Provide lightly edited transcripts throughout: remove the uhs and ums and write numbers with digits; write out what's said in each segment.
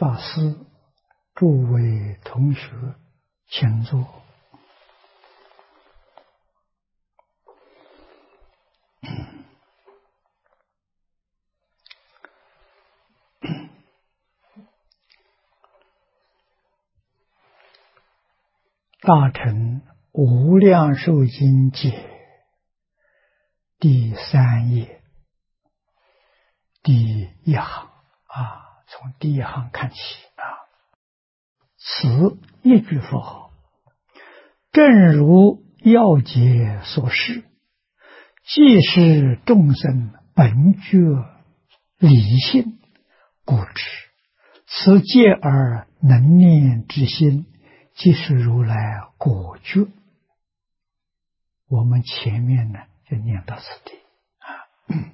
法师、诸位同学，请坐。大乘无量寿经解第3页第一行从第一行看起此一句佛号，正如要解所示，既是众生本觉理性，故知此戒而能念之心，即是如来果觉。我们前面呢就念到此地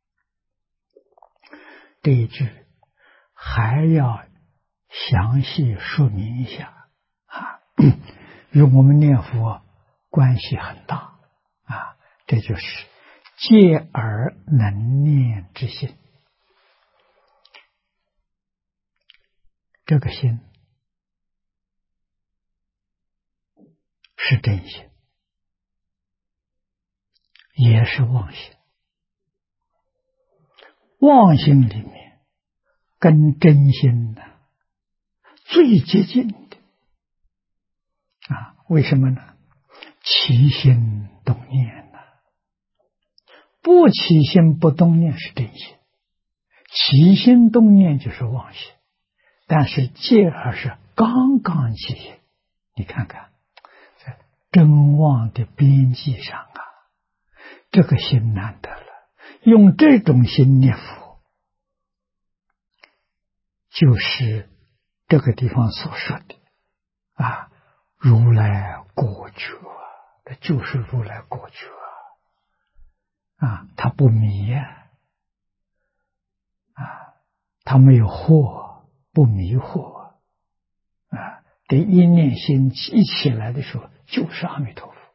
这一句还要详细说明一下与我们念佛关系很大这就是戒而能念之心。这个心是真心，也是妄心。妄心里面跟真心最接近的为什么呢？起心动念不起心不动念是真心，起心动念就是妄心。但是戒而是刚刚起心，你看看在真妄的边际上这个心难得了。用这种心念佛，就是这个地方所说的如来果觉这就是如来果觉他不迷他没有惑，不迷惑这一念心一起来的时候就是阿弥陀佛。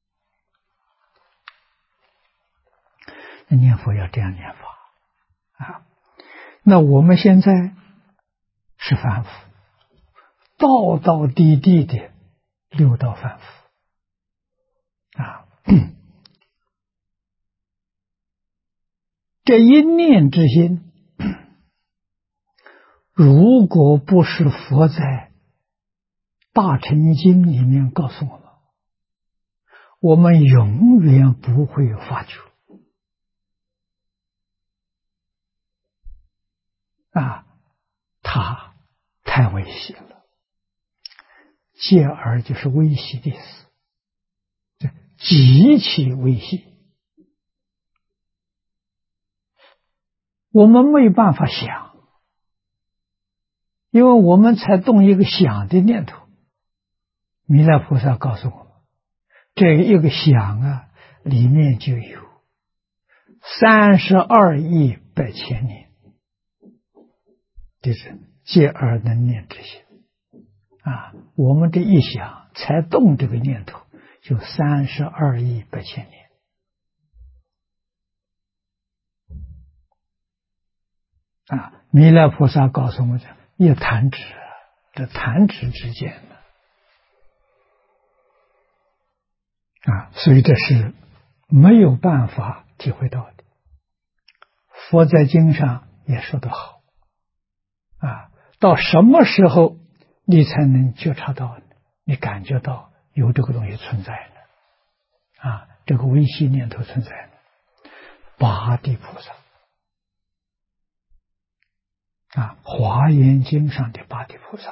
念佛要这样念法那我们现在是凡夫，道道地地的六道凡夫这一念之心，如果不是佛在大乘经里面告诉我们，我们永远不会发觉它太微细了。戒而就是微细的意思，极其微细，我们没有办法想，因为我们才动一个想的念头。弥勒菩萨告诉我们，这一个想里面就有32亿百千年，就是戒而能念之心我们这一想才动这个念头，就32亿百千年弥勒菩萨告诉我们一弹指，这弹指之间所以这是没有办法体会到的。佛在经上也说得好到什么时候你才能觉察到，你感觉到有这个东西存在呢这个微细念头存在呢？八地菩萨华严经上的八地菩萨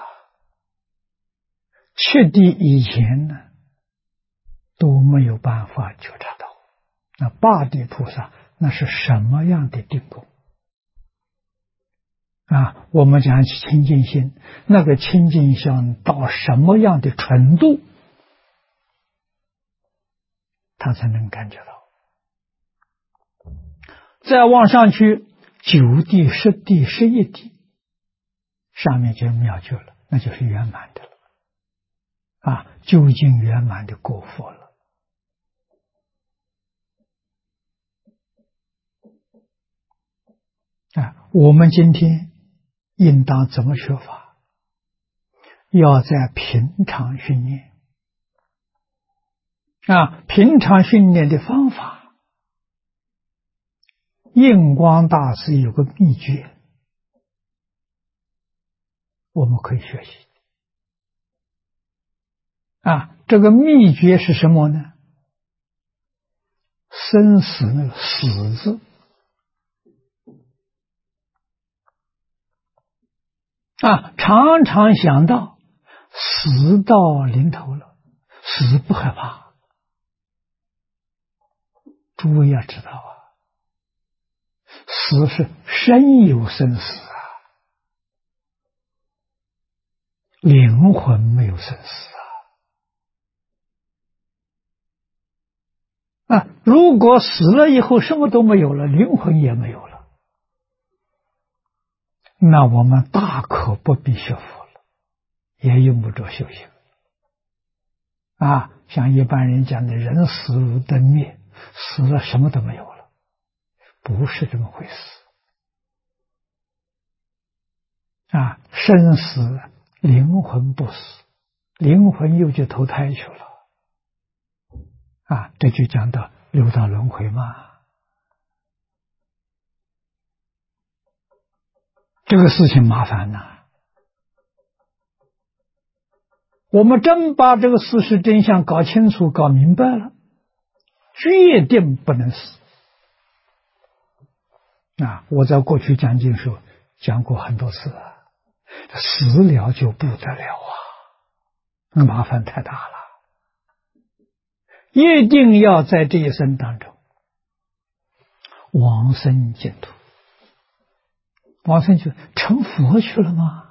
七地以前呢都没有办法觉察到。那八地菩萨那是什么样的定功我们讲清净心，那个清净心到什么样的程度他才能感觉到？再往上去9地、10地、11地，上面就妙觉了，那就是圆满的了究竟圆满的果佛了我们今天应当怎么学法？ 要在平常训练平常训练的方法，印光大师有个秘诀，我们可以学习这个秘诀是什么呢？生死那个死字常常想到死到临头了，死不害怕。诸位要知道死是身有生死灵魂没有生死如果死了以后什么都没有了，灵魂也没有了，那我们大可不必学佛了，也用不着修行像一般人讲的人死如灯灭，死了什么都没有了，不是这么回事生死灵魂不死，灵魂又去投胎去了这就讲到六道轮回嘛。这个事情麻烦我们真把这个事实真相搞清楚搞明白了，决定不能死我在过去讲经时候讲过很多次死了就不得了那麻烦太大了，一定要在这一生当中往生净土。往生去成佛去了吗？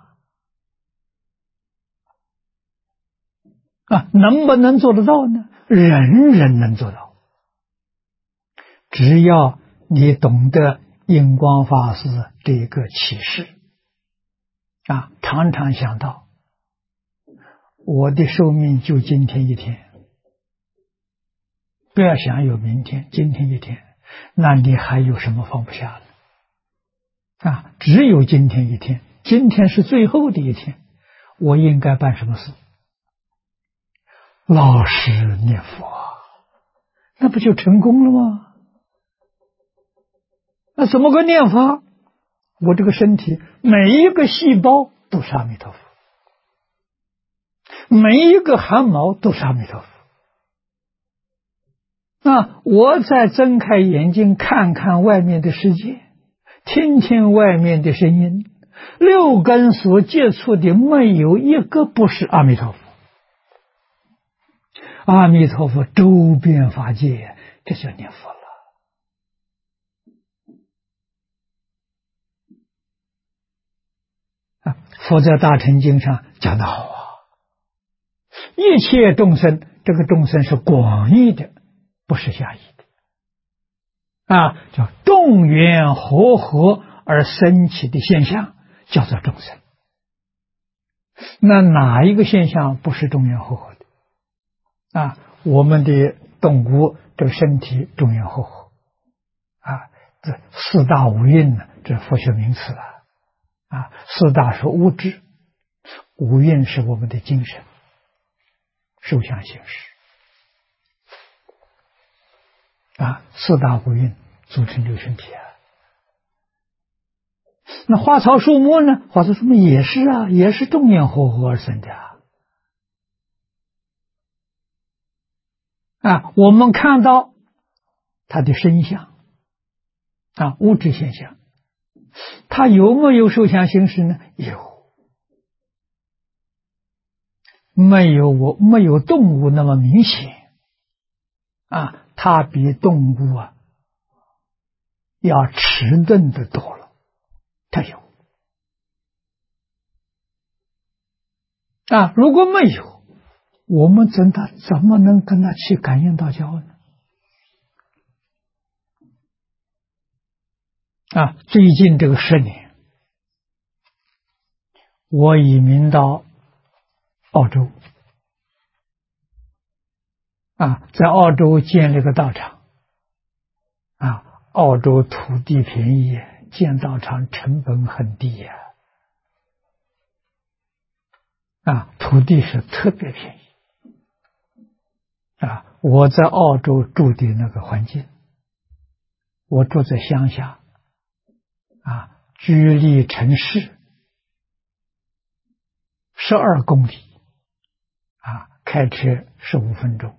能不能做得到呢？人人能做到，只要你懂得印光法师这个启示常常想到我的寿命就今天一天，不要想有明天，今天一天，那你还有什么放不下的只有今天一天，今天是最后的一天，我应该办什么事？老实念佛那不就成功了吗？那怎么个念法？我这个身体每一个细胞都是阿弥陀佛，每一个汗毛都是阿弥陀佛我再睁开眼睛看看外面的世界，听听外面的声音，六根所接触的没有一个不是阿弥陀佛，阿弥陀佛周遍法界，这就念佛了佛在大乘经上讲得好一切众生，这个众生是广义的，不是狭义的叫众缘和合而生起的现象叫做众生。那哪一个现象不是众缘和合的我们的动物这个身体众缘和合这四大五蕴呢，这佛学名词了四大是物质，五蕴是我们的精神受想行识四大五蕴组成这个身体那花草树木呢？花草树木也是也是众缘和合而生的我们看到它的身相物质现象，它有没有受想行识呢？有，没有动物那么明显它比动物要迟钝的多了，它有如果没有，我们怎么能跟它去感应道交呢？最近这个10年，我移民到澳洲在澳洲建了个道场澳洲土地便宜，建道场成本很低土地是特别便宜。我在澳洲住的那个环境，我住在乡下，距离城市12公里，开车15分钟。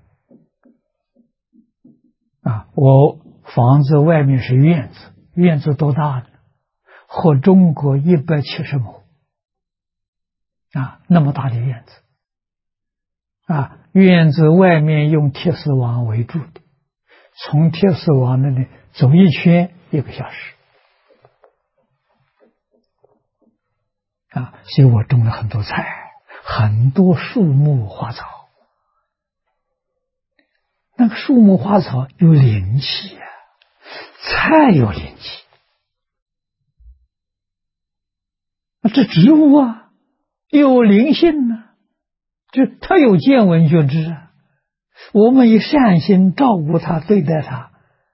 我房子外面是院子，院子多大呢？和中国170亩，那么大的院子。院子外面用铁丝网围住的，从铁丝网那里走一圈1个小时。所以我种了很多菜，很多树木花草。那个树木花草有灵气菜有灵气。这植物有灵性就它有见闻觉知我们以善心照顾它，对待它，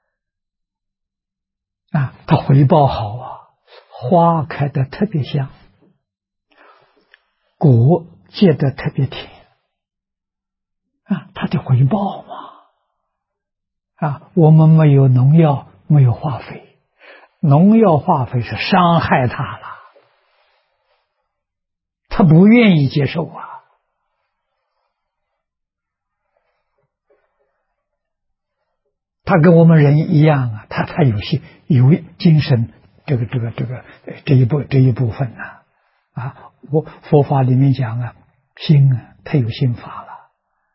它回报好花开得特别香，果结得特别甜，它的回报我们没有农药，没有化肥，农药化肥是伤害它了，它不愿意接受他跟我们人一样他有精神这一部分我佛法里面讲心他有心法了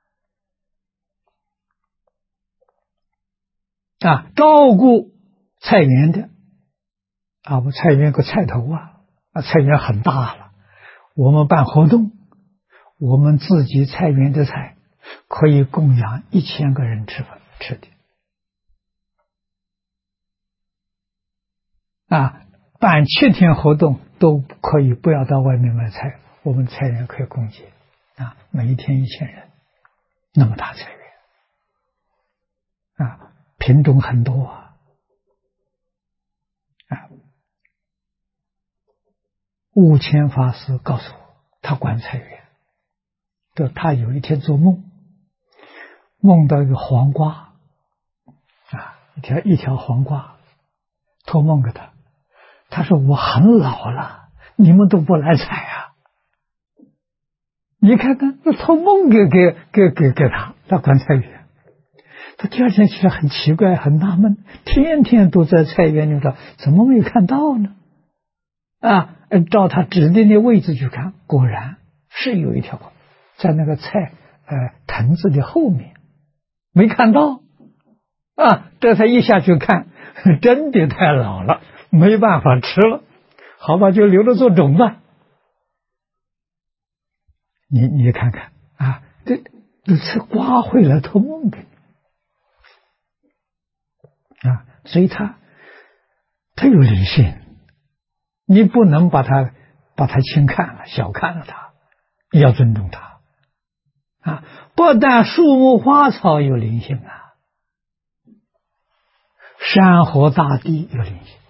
照顾菜园的我菜园有个菜头菜园很大了，我们办活动，我们自己菜园的菜可以供养1000个人吃的。办7天活动都可以不要到外面买菜，我们菜园可以供给每一天1000人，那么大菜园品种很多悟谦法师告诉我，他管菜园，他有一天做梦，梦到一个黄瓜一条黄瓜，托梦给他说我很老了，你们都不来采你看看，托梦给他管菜园。他第二天起来很奇怪，很纳闷，天天都在菜园里头，怎么没有看到呢？照他指定的位置去看，果然是有一条在那个菜藤子的后面，没看到这他一下去看，真的太老了，没办法吃了，好吧，就留着做种吧。你看看这是瓜会来托梦给你所以他有灵性，你不能把他轻看了，小看了他，要尊重他不但树木花草有灵性山河大地有灵性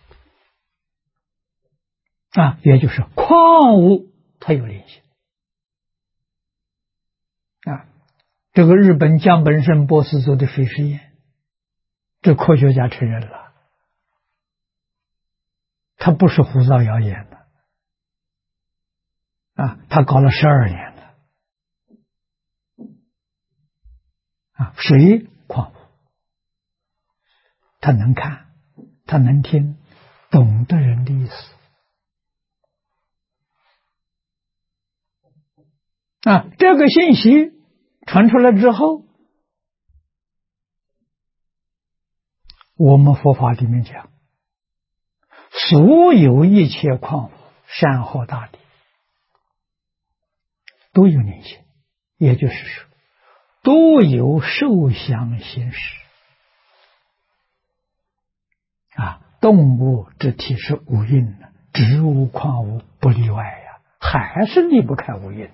也就是矿物它有灵性这个日本江本胜博士做的水实验，这科学家承认了，他不是胡造谣言的他搞了12年了水矿物，他能看，他能听，懂得人的意思这个信息传出来之后，我们佛法里面讲，所有一切矿物山河大地都有灵性，也就是说都有受想行识动物之体是五蕴植物矿物不例外还是离不开五蕴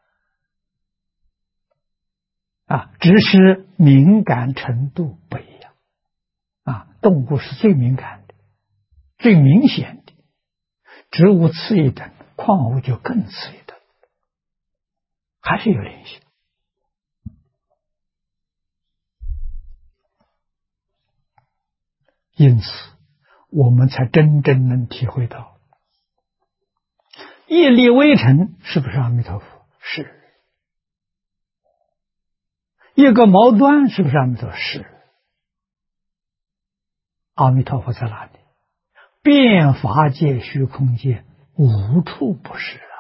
只是敏感程度不一样动物是最敏感的，最明显的，植物次一等，矿物就更次一等还是有联系。因此，我们才真正能体会到，业力微尘是不是阿弥陀佛？是。一个毛端是不是阿弥陀佛？是。阿弥陀佛在哪里？遍法界虚空界，无处不是啊！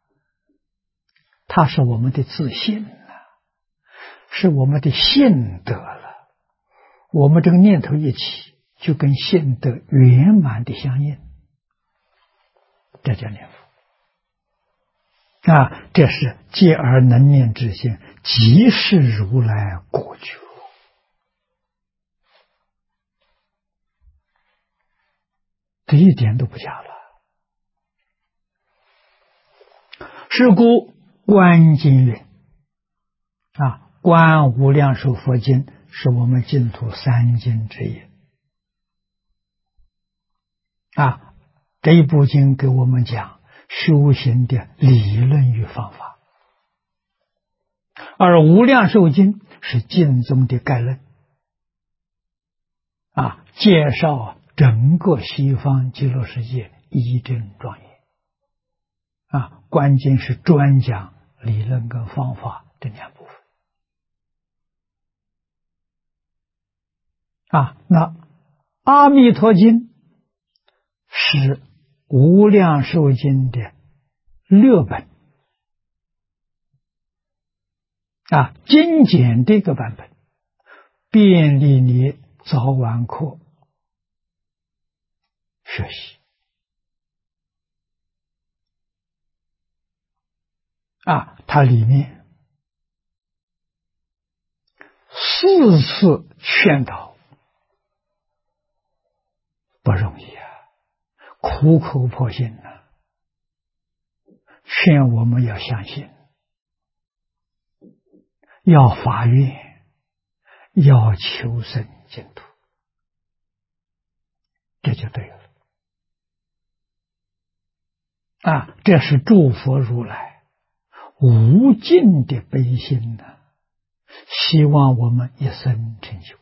它是我们的自信啊，是我们的信德了。我们这个念头一起，就跟信德圆满的相应，这叫念佛啊！这是戒而能念之心，即是如来果觉。这一点都不假了。是故观经云啊，观无量寿佛经是我们净土三经之一啊。这一部经给我们讲修行的理论与方法，而无量寿经是经中的概论啊，介绍整个西方极乐世界一真庄严啊，关键是专讲理论跟方法这两部分啊。那阿弥陀经是无量寿经的略本啊，精简这个版本，便利你早晚课学习啊。它里面4次劝导，不容易啊，苦口婆心啊，劝我们要相信，要发愿，要求生净土，这就对了啊！这是诸佛如来无尽的悲心呐，希望我们一生成就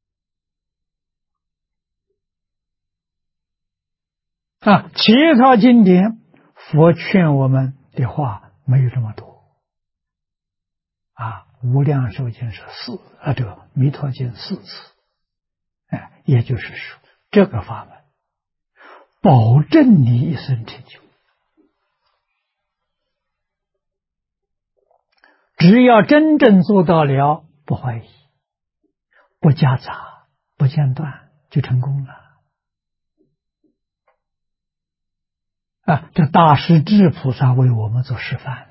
啊！其他经典佛劝我们的话没有这么多啊，无量寿经是这个弥陀经4次，也就是说，这个法门保证你一生成就，只要真正做到了，不怀疑，不夹杂，不间断，就成功了啊！这大势至菩萨为我们做示范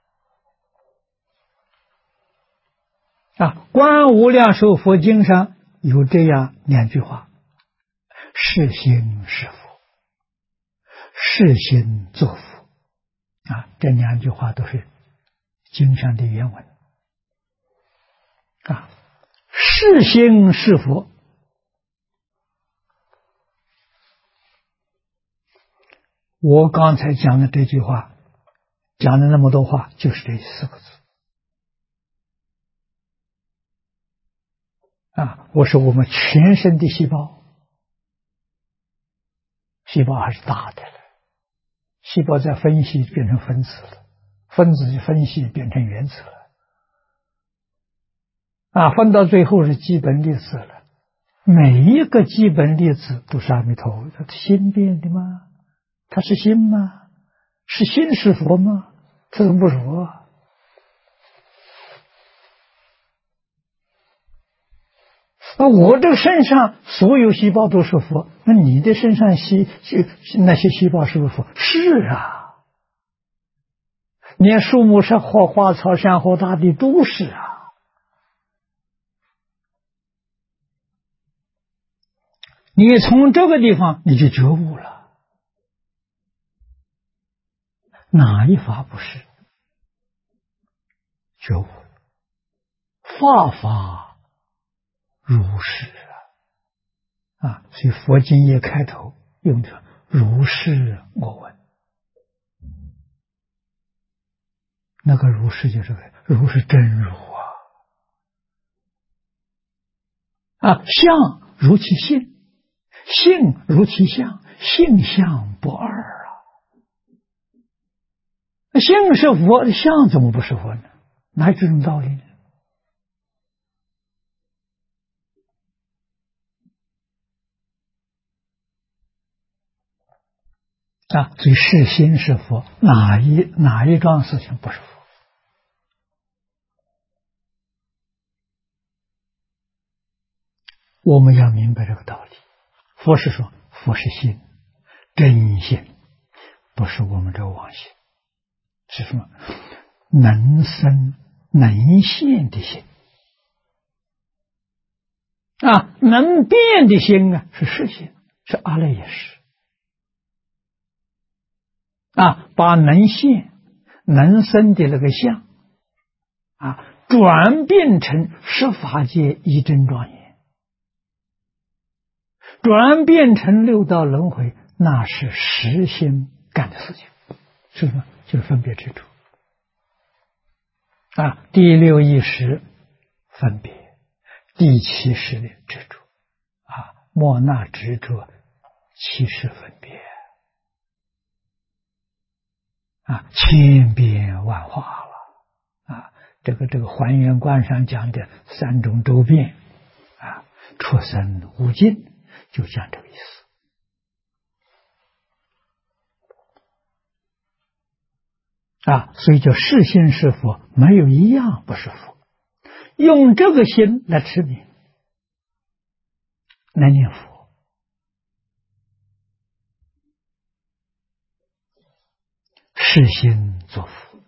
了啊！观无量寿佛经上有这样2句话：是心是佛，是心作佛啊！这2句话都是经上的原文啊。是心是佛，我刚才讲的这句话，讲的那么多话，就是这4个字啊！我说我们全身的细胞还是大的了，细胞在分析变成分子了，分子分析变成原子了啊，分到最后是基本粒子了。每一个基本粒子都是阿弥陀佛，它心变的吗？它是心吗？是心是佛吗？这怎么不是佛啊？我这个身上所有细胞都是佛，那你的身上那些细胞是不是佛？是啊，连树木上花草山河大地都是啊。你从这个地方你就觉悟了，哪一法不是觉悟？法法如是啊！所以佛经一开头用的如是我闻那个如是就是如是真如相如其性，性如其相，性相不二性是佛，相怎么不是佛呢？哪有这种道理呢？所以是心是佛，哪一桩事情不是佛？我们要明白这个道理。佛是说，佛是心，真心，不是我们这个妄心，是什么？能生能现的心能变的心是实心，是阿赖耶识把能现能生的那个相转变成十法界一真庄严，转变成六道轮回，那是实心干的事情，是什么？就是分别执着第六意识分别，第七识的执着莫那执着，七识分别千变万化了这个还原观上讲的三种周变出生无尽，就讲这个意思所以叫是心是佛，没有一样不是佛。用这个心来持名，来念佛，是心作佛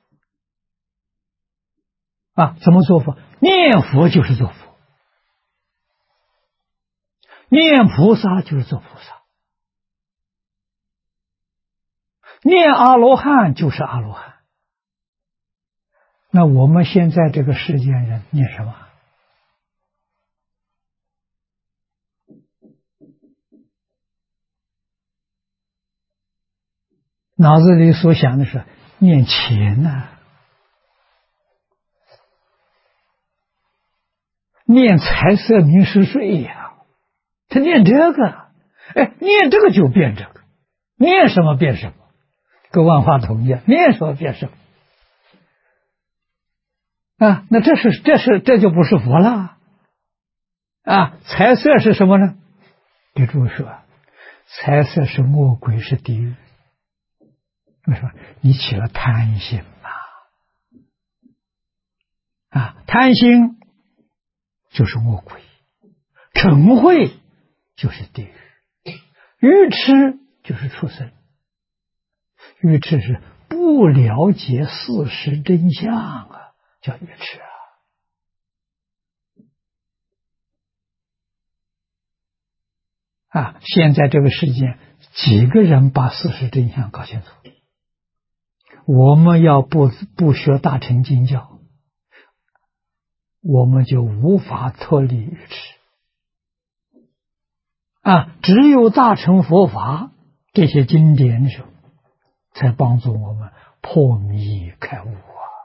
怎么做佛？念佛就是做佛，念菩萨就是做菩萨，念阿罗汉就是阿罗汉。那我们现在这个世间人念什么？脑子里所想的是念钱念财色名食睡他念这个，念这个就变这个，念什么变什么，跟万花筒一样，念什么变什么那这就不是佛了财色是什么呢？给诸位说，财色是魔鬼，是地狱。为什么？你起了贪心贪心就是魔鬼，嗔恚就是地狱，愚痴就是畜生。愚痴是不了解事实真相叫愚痴现在这个世界几个人把事实真相搞清楚？我们要不学大乘经教，我们就无法脱离愚痴只有大乘佛法这些经典的时候，才帮助我们破迷开悟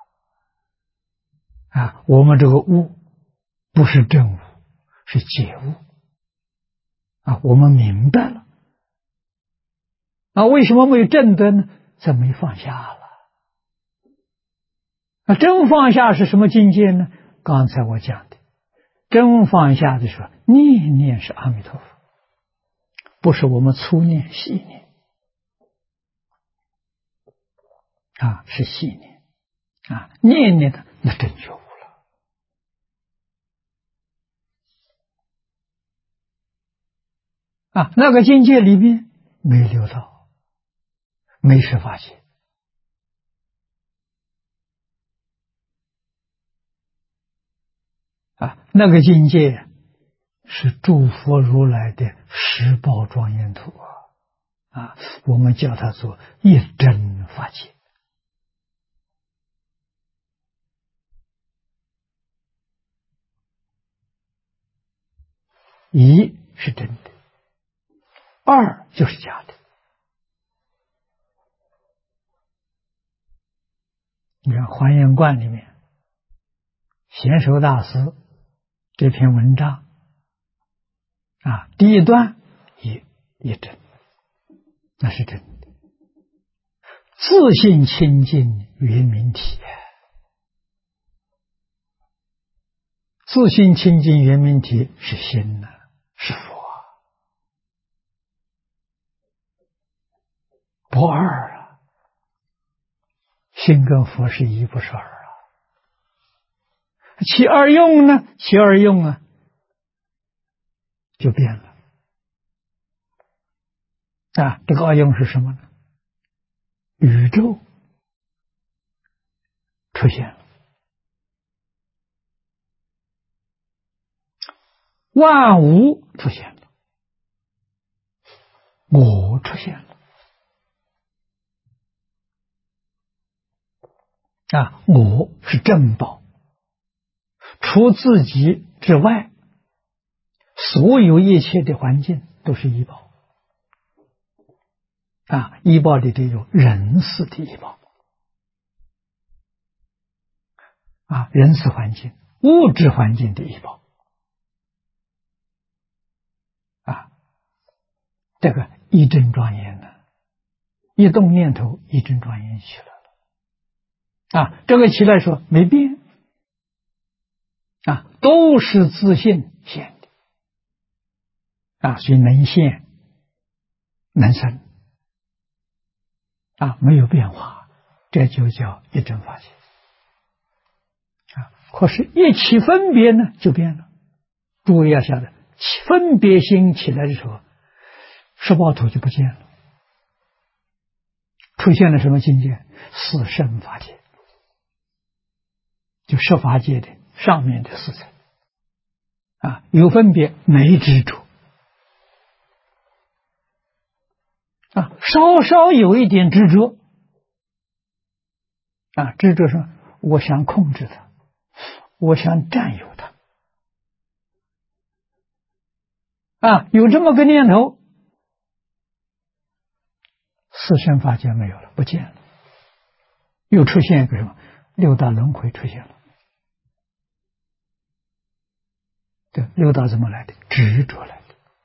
我们这个悟不是正悟，是解悟我们明白了为什么没有正德呢？这没放下了真放下是什么境界呢？刚才我讲的，真放下的时候，念念是阿弥陀佛，不是我们粗念细念是细念念念的那真觉悟了那个境界里面没六道，没十法界那个境界是诸佛如来的十宝庄严土我们叫它做一真法界一是真的，二就是假的你看《华严观》里面，贤首大师这篇文章第一段也真，那是真的。自信清净圆明体，自信清净圆明体是心呢，是佛，不二啊。心跟佛是一，不是二啊。其二用呢？其二用啊，就变了这个二用是什么呢？宇宙出现了，万物出现了，我出现了我是正报，除自己之外，所有一切的环境都是依报依报里头有人事的依报人事环境、物质环境的依报这个一真庄严呢，一动念头一真庄严起来了这个起来说没变都是自信现的所以能现能生没有变化，这就叫一真法界可是一起分别呢就变了。诸位要晓得，分别心起来的时候，十报土就不见了，出现了什么境界？四圣法界，就十法界的上面的四层有分别没执着稍稍有一点执着执着什么？我想控制它，我想占有它有这么个念头，四圣法界没有了，不见了，又出现一个什么？六道轮回出现了。对，六道怎么来的？执着来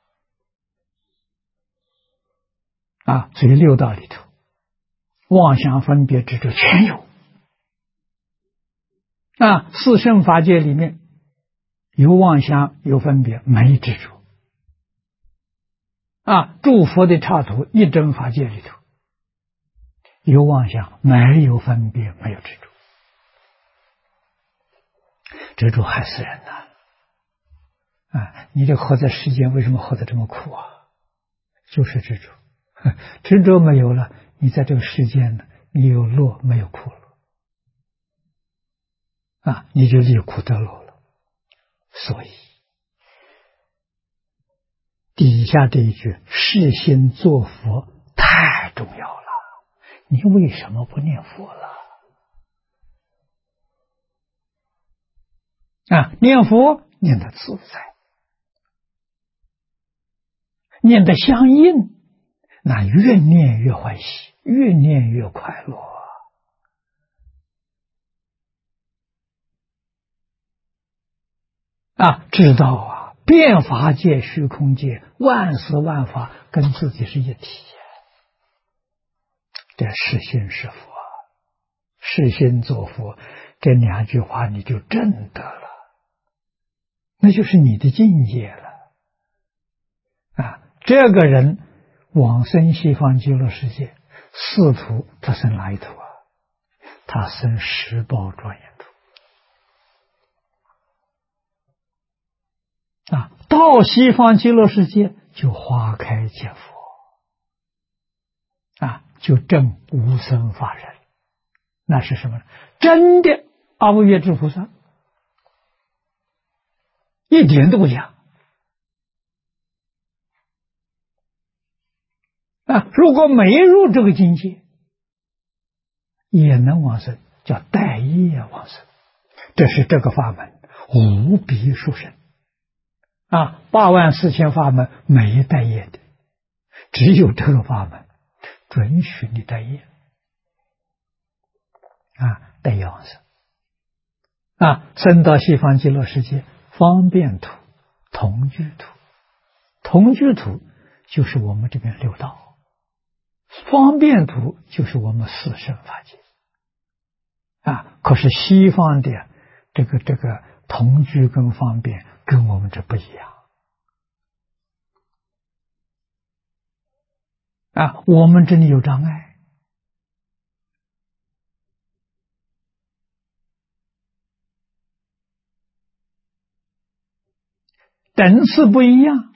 的所以六道里头妄想分别执着全有四圣法界里面有妄想有分别没执着诸佛的刹土一真法界里头有妄想没有分别没有执着，执着害死人你这活在世间为什么活得这么苦就是执着，执着没有了，你在这个世间呢，你有乐没有苦了你就离苦得乐了。所以底下这一句世心作佛太重要了，你为什么不念佛了念佛念得自在，念得相应，那越念越欢喜，越念越快乐知道变法界虚空界万事万法跟自己是一体这是心是佛，是心作佛，这两句话你就证得了，那就是你的境界了这个人往生西方极乐世界，四土他生哪一土他生十报庄严土到西方极乐世界就花开见佛就证无生法忍，那是什么呢？真的阿惟越致菩萨，一点都不假如果没入这个境界也能往生，叫带业往生，这是这个法门无比殊胜84000法门没带业的，只有这个法门准许你带业的样子。生到西方极乐世界，方便土、同居土，同居土就是我们这边六道，方便土就是我们四圣法界。可是西方的这个同居跟方便跟我们这不一样。我们这里有障碍。等次不一样，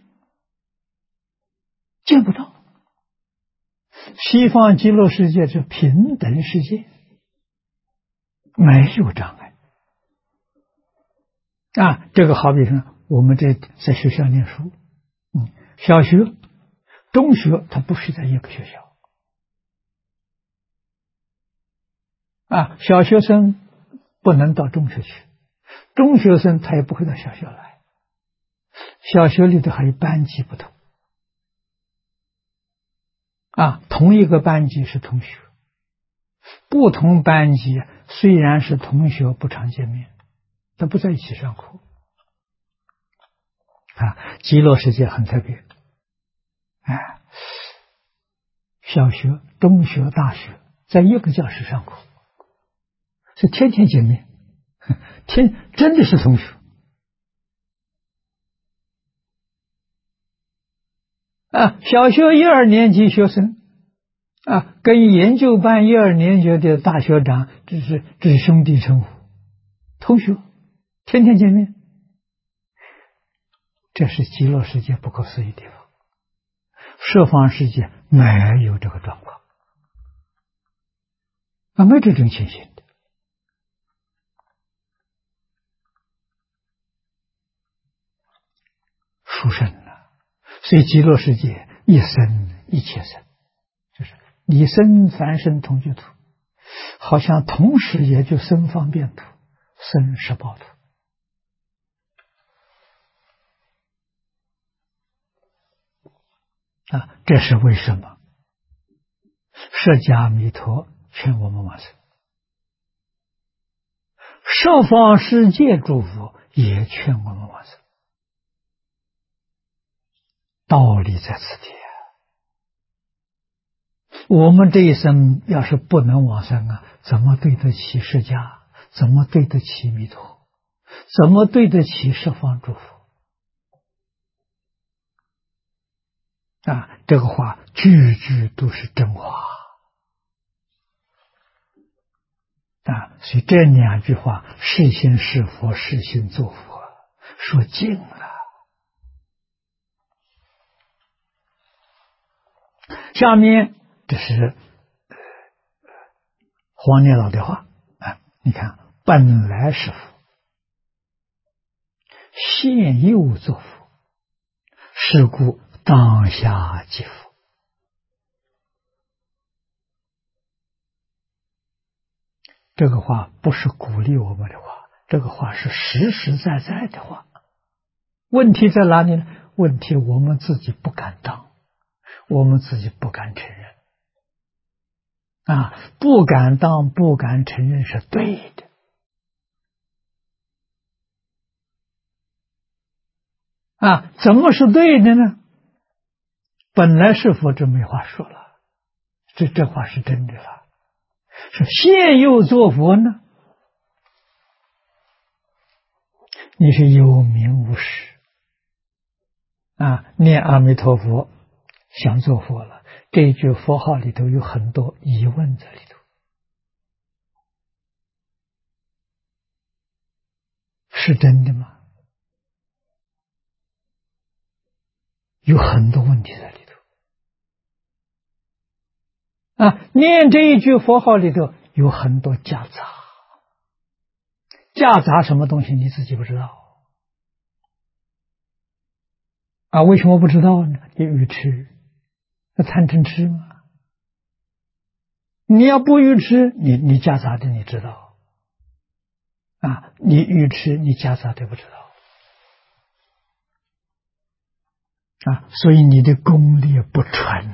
见不到。西方极乐世界是平等世界，没有障碍。这个好比说我们在学校念书，小学、中学它不是在一个学校。小学生不能到中学去，中学生他也不会到小学来。小学里头还有班级不同。同一个班级是同学，不同班级虽然是同学，不常见面，但不在一起上课。极乐世界很特别。小学、中学、大学在一个教室上课，是天天见面，真的是同学。小学1、2年级学生跟研究班1、2年级的大学长这是兄弟称呼，同学，天天见面。这是极乐世界不可思议的地方，十方世界没有这个状况，没这种情形的。殊胜了。所以极乐世界一生一切生，就是你生凡生同居土，好像同时也就生方便土、生十报土。这是为什么释迦弥陀劝我们往生，十方世界诸佛也劝我们往生，道理在此地。我们这一生要是不能往生怎么对得起释迦？怎么对得起弥陀？怎么对得起十方诸佛？这个话句句都是真话。所以这2句话，是心是佛，是心作佛，说尽了。下面这是黄念老的话你看，本来是佛，现又作佛，是故当下即佛。这个话不是鼓励我们的话，这个话是实实在在的话。问题在哪里呢？问题我们自己不敢当，我们自己不敢承认。不敢当、不敢承认是对的。怎么是对的呢？本来是佛，这没话说了，这话是真的了。是现又作佛呢？你是有名无实念阿弥陀佛想做佛了，这一句佛号里头有很多疑问在里头，是真的吗？有很多问题在里头念这一句佛号里头有很多夹杂，夹杂什么东西你自己不知道为什么不知道呢？你愚痴，那贪嗔痴吗？你要不愚痴，你夹杂的你知道你愚痴，你夹杂的不知道所以你的功力不纯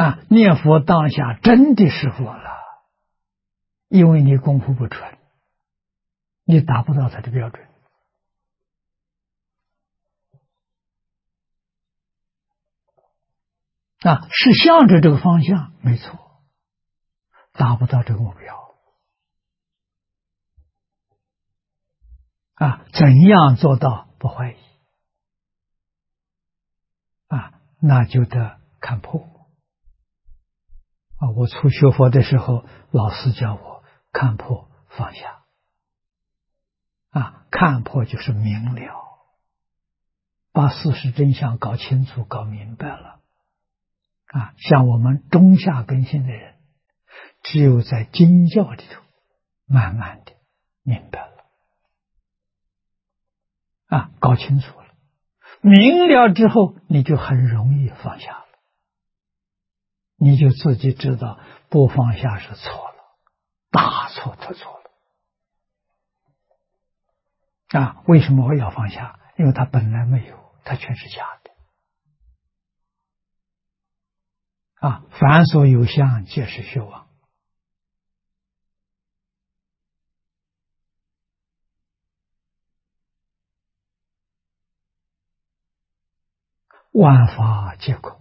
念佛当下真的是佛了，因为你功夫不纯，你达不到他的标准。是向着这个方向，没错，达不到这个目标。怎样做到不怀疑？那就得看破。我初学佛的时候，老师教我看破放下。看破就是明了，把事实真相搞清楚、搞明白了。像我们中下根性的人，只有在经教里头，慢慢的明白了。搞清楚了，明了之后，你就很容易放下了。你就自己知道不放下是错了，大错特错了。为什么我要放下？因为它本来没有，它全是假的。凡所有相，皆是虚妄。万法皆空。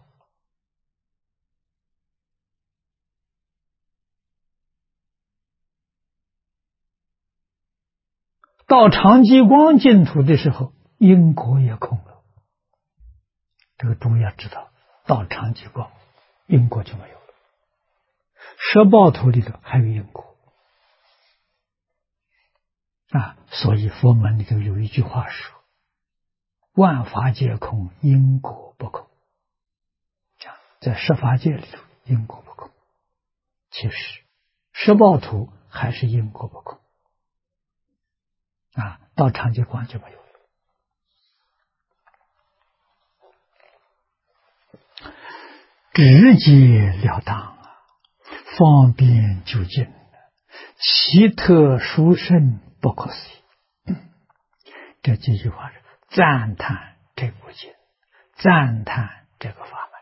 到常寂光净土的时候，因果也空了。这个诸位要知道，到常寂光，因果就没有了。十报图里头还有因果。所以佛门里头有一句话说：万法皆空，因果不空。在十法界里头，因果不空。其实十报图还是因果不空。到常寂光就没有了。直截了当，方便究竟，奇特殊胜，不可思议。这几句话是赞叹这部经，赞叹这个法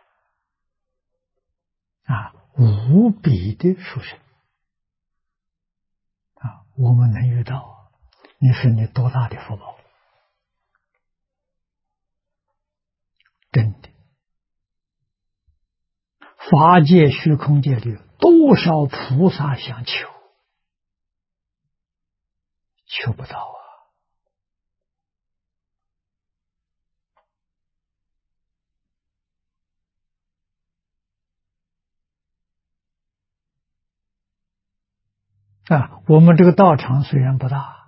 门无比的殊胜。我们能遇到，你是你多大的福报？真的，法界虚空界里多少菩萨想求，求不到我们这个道场虽然不大，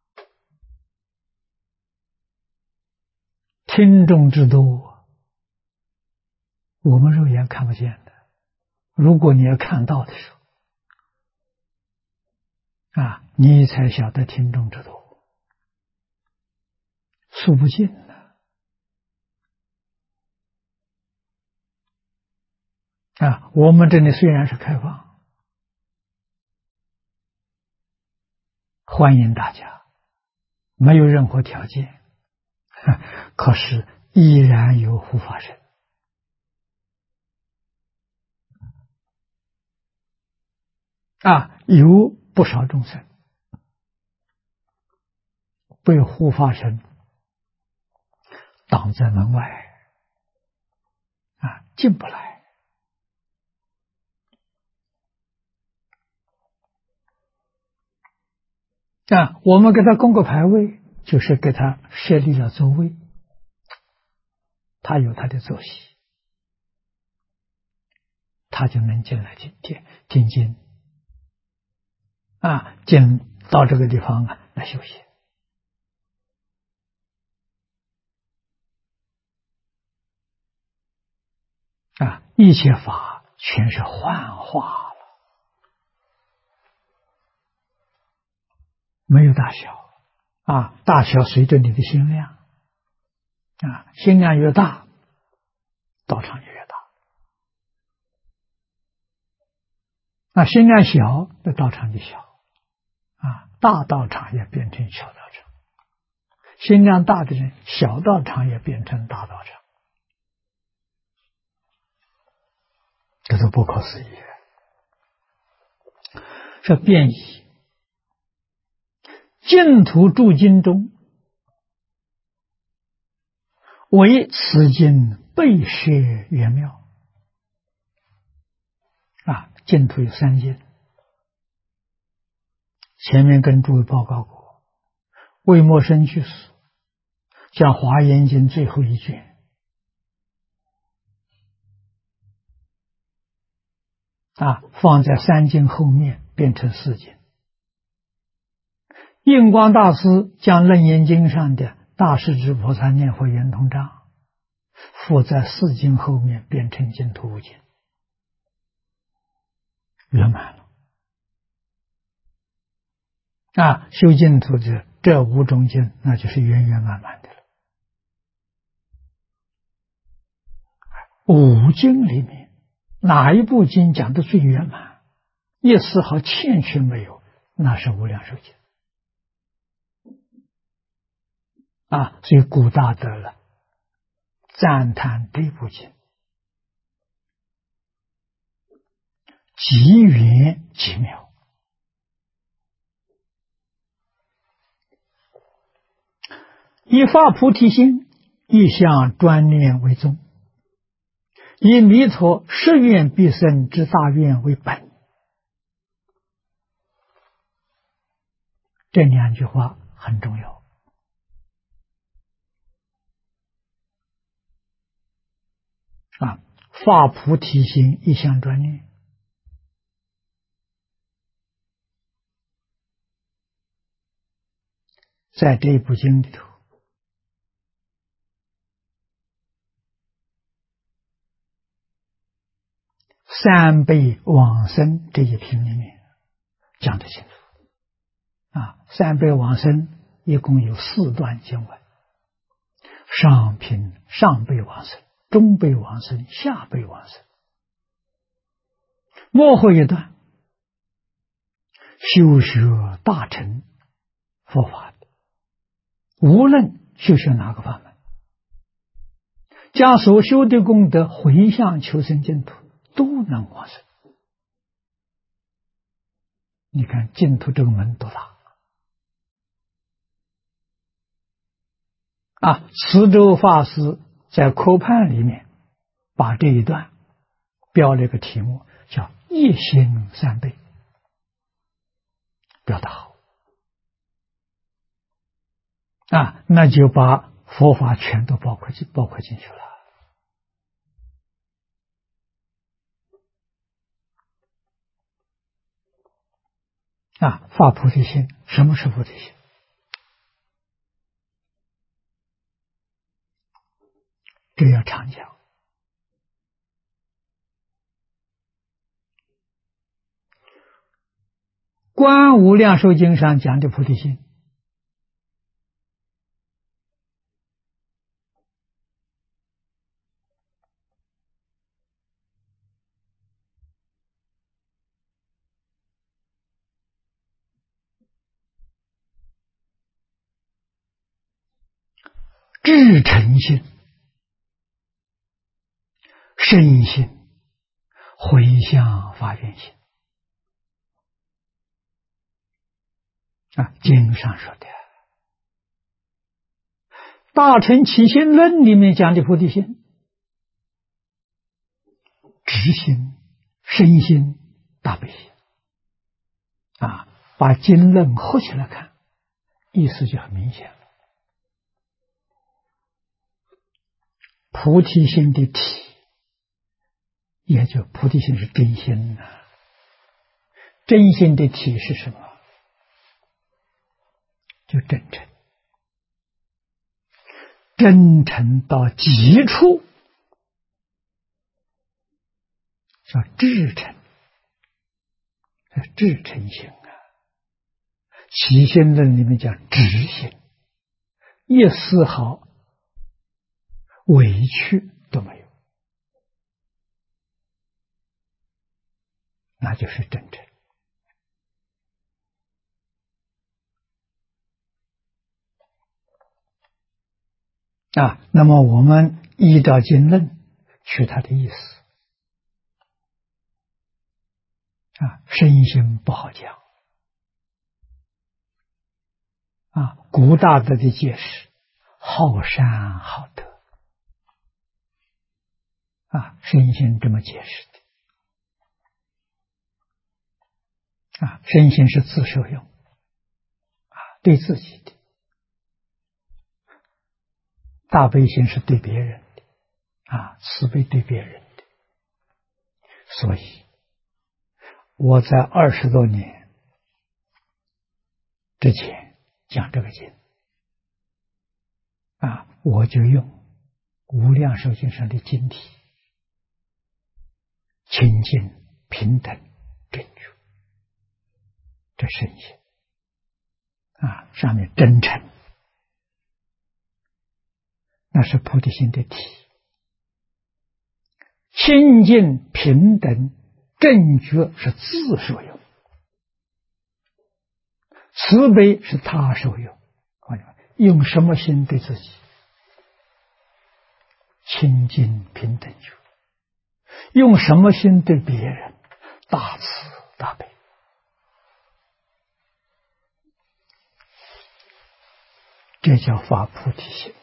听众之多，我们肉眼看不见的。如果你要看到的时候，你才晓得听众之多，数不尽的。我们这里虽然是开放，欢迎大家，没有任何条件，可是依然有护法神。有不少众生被护法神挡在门外，进不来。我们给他供个牌位，就是给他设立了座位，他有他的坐席，他就能进来听经进到这个地方来休息。一切法全是幻化了，没有大小。大小随着你的心量，心量越大，道场就越大。心量小，那道场就小。大道场也变成小道场，心量大的人，小道场也变成大道场。 这都不可思议。说便以净土诸经中，为此经备设圆妙。净土有三经，前面跟诸位报告过，魏默生居士将《华严经》最后一卷放在三经后面，变成四经。印光大师将《楞严经》上的大势至菩萨念佛圆通章附在四经后面，变成净土五经，圆满了。修净土的这五种经，那就是圆圆满满的了。五经里面哪一部经讲的最圆满，一丝毫欠缺没有？那是无量寿经所以古大德了赞叹这部经极圆极妙。以发菩提心，一向专念为宗，以弥陀誓愿必生之大愿为本。这两句话很重要。发菩提心，一向专念，在这部经里头，三辈往生这一品里面讲得清楚。三辈往生一共有4段经文，上品、上辈往生、中辈往生、下辈往生。末后一段修学大乘佛法的，无论修学哪个法门，将所修的功德回向求生净土，都能往生。你看净土这个门多大慈州法师在科判里面把这一段标了一个题目，叫一心三倍，标得好那就把佛法全都包括进去了。发菩提心，什么是菩提心？这要常讲。观无量寿经上讲的菩提心，至诚心、身心、回向发愿心经上说的。大乘起心论里面讲的菩提心，直心、身心、大悲心把经论合起来看，意思就很明显了。菩提心的体，也就菩提心是真心真心的体是什么？就真诚，真诚到极处叫至诚，至诚心起心论里面讲直心，一丝毫委屈都没有，那就是真诚那么我们依照经论取它的意思， 身心不好讲古大德的解释，好善好德身心这么解释的身心是自受用对自己的，大悲心是对别人的慈悲对别人的。所以我在20多年之前讲这个经我就用无量寿经上的经题，清净平等正觉，这圣心上面真诚，那是菩提心的体。清净平等正觉是自受用，慈悲是他受用。用什么心对自己？清净平等觉。用什么心对别人？大慈大悲。这叫发菩提心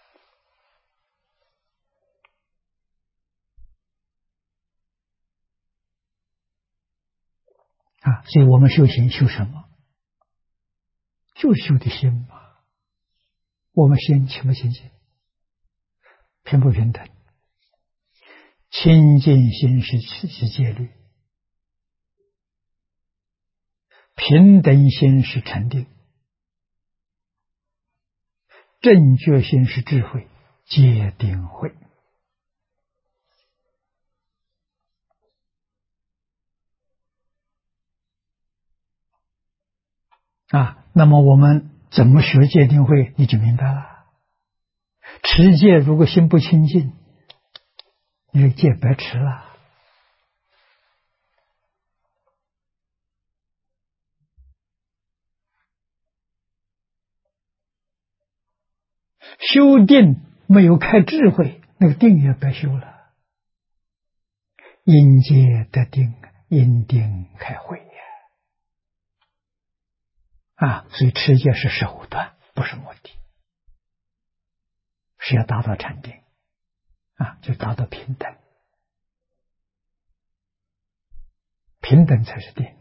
所以我们修行修什么？就修的心嘛。我们心清不清净？平不平等？清净心是戒律，平等心是禅定，正觉心是智慧，戒定慧。那么我们怎么学戒定慧，你就明白了。持戒如果心不清净，你这戒白持了。修定没有开智慧，那个定也白修了。因戒得定，因定开慧所以持戒是手段，不是目的，是要达到禅定就达到平等，平等才是定。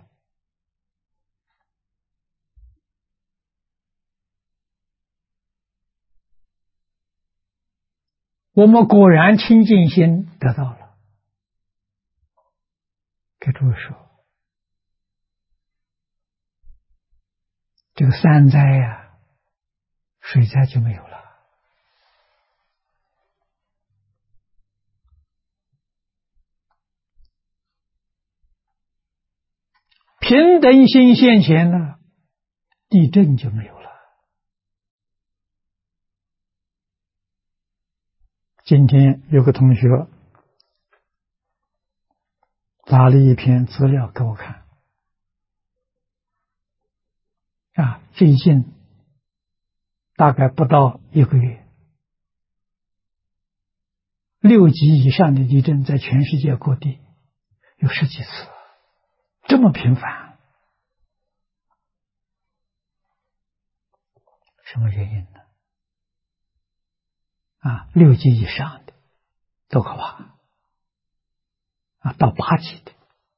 我们果然清净心得到了。给诸位说，这个三灾水灾就没有了。平等心现前了，地震就没有了。今天有个同学发了一篇资料给我看最近大概不到1个月，6级以上的地震在全世界各地有10几次，这么频繁，什么原因呢？6级以上的多可怕到8级的。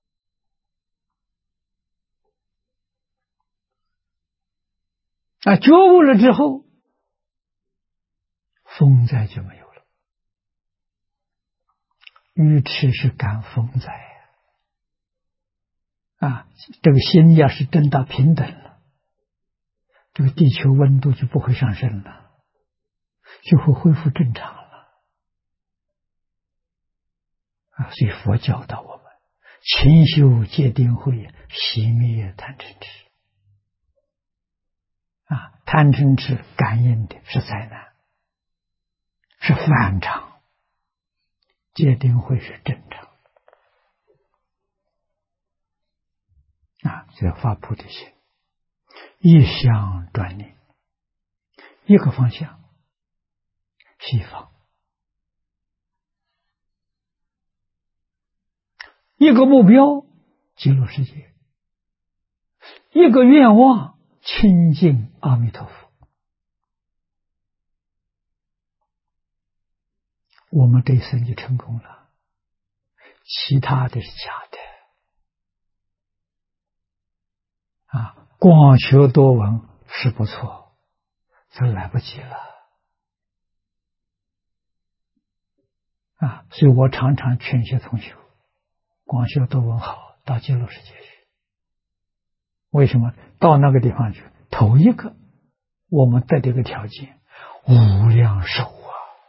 觉悟了之后，风灾就没有了。愚痴是感风灾这个心要是真到平等了，这个地球温度就不会上升了，就会恢复正常了所以佛教导我们勤修戒定慧，熄灭贪嗔痴贪嗔痴感应的是灾难，是反常，戒定慧是正常这发菩提心，一向专念，一个方向，西方，一个目标， 极乐世界。一个愿望亲近阿弥陀佛，我们这一生就成功了，其他的是假的。广学多闻是不错，这来不及了。所以我常常劝些同学，广学多闻好，到极乐世界去。为什么？到那个地方去，头一个我们得这个条件，无量寿啊！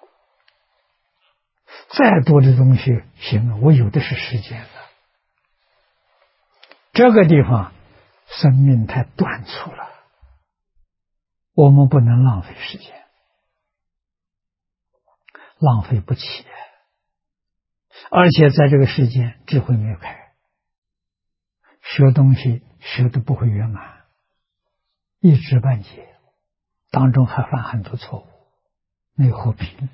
再多的东西行了，我有的是时间了。这个地方生命太短促了，我们不能浪费时间，浪费不起。而且在这个世间智慧没有开，学东西学的不会圆满，一知半解，当中还犯很多错误，没有和平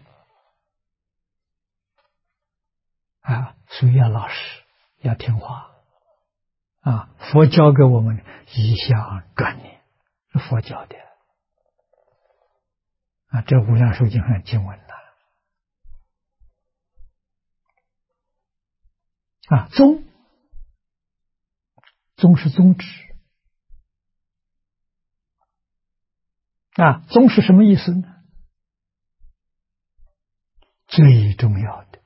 所以要老实，要听话佛教给我们一向专念，是佛教的这无量寿经上经文宗是宗旨宗是什么意思呢？最重要的，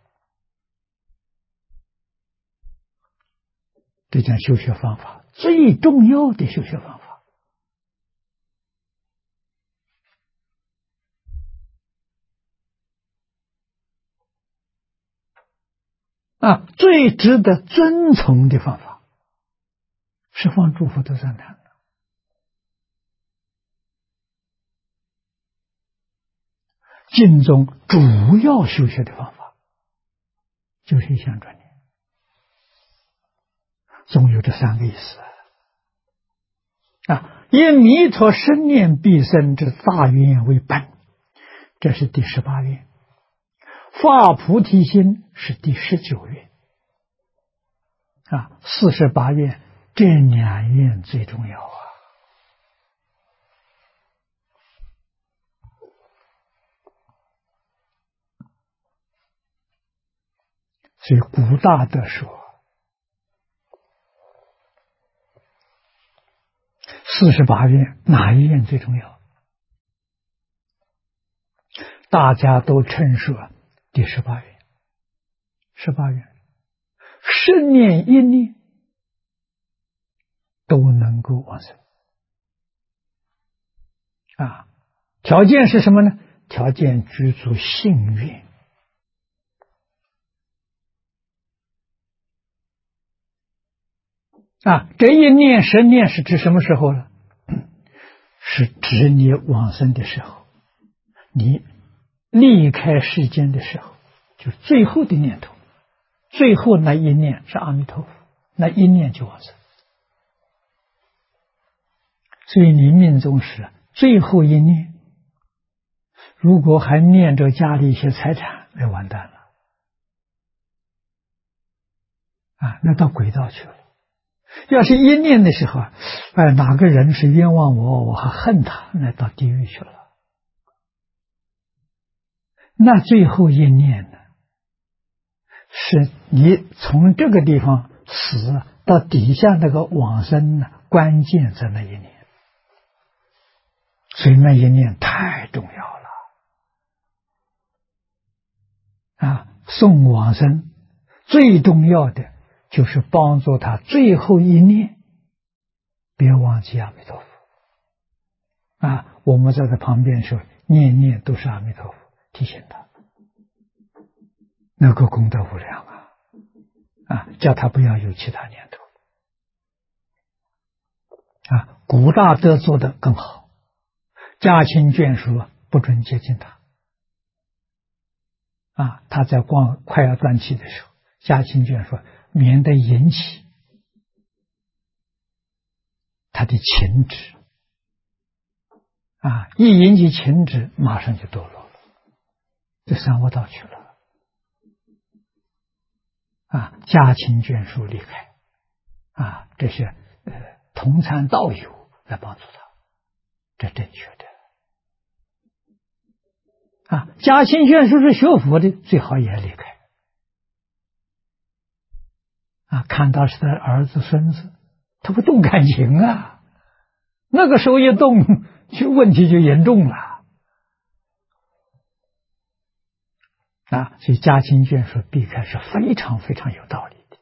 这讲修学方法，最重要的修学方法最值得遵从的方法，十方诸佛都赞叹的。经中主要修学的方法就是一向专念，总有这三个意思以弥陀生念必生之大愿为本，这是第18愿。发菩提心是第19愿48愿，这2愿最重要所以古大德说48愿哪一愿最重要？大家都称说第18愿。18愿10念1念都能够往生条件是什么呢？条件具足信愿这一念10念是指什么时候呢？是指你往生的时候，你离开世间的时候，就最后的念头，最后那一念是阿弥陀佛，那一念就往生。所以你命中时最后一念，如果还念着家里一些财产，那完蛋了那到轨道去了。要是一念的时候哪个人是冤枉我，我还恨他，那到地狱去了。那最后一念呢，是你从这个地方死到底下那个往生呢，关键在那一念。所以那一念太重要了送往生最重要的就是帮助他最后一念别忘记阿弥陀佛我们在他旁边说念念都是阿弥陀佛，提醒他，那个功德无量叫他不要有其他念头古大德做得更好，家亲眷属不准接近他他在快要断气的时候，家亲眷属免得引起他的情执一引起情执马上就堕落了，就三恶道去了家亲眷属离开这些同参道友来帮助他，这正确的。嘉清眷属是学佛的，最好也离开。看到是他儿子孙子，他会动感情啊，那个时候一动，就问题就严重了。所以嘉清眷属避开是非常非常有道理的。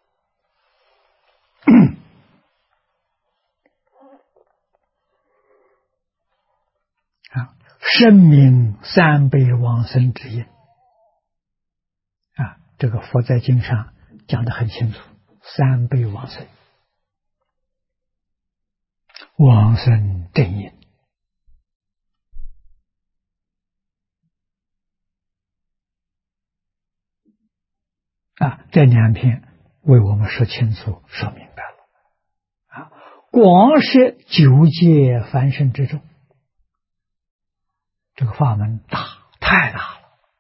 声明三辈往生之因。这个佛在经上讲得很清楚，三辈往生，往生正因。这两篇为我们说清楚说明白了。广摄九界凡圣之众，这个法门大，太大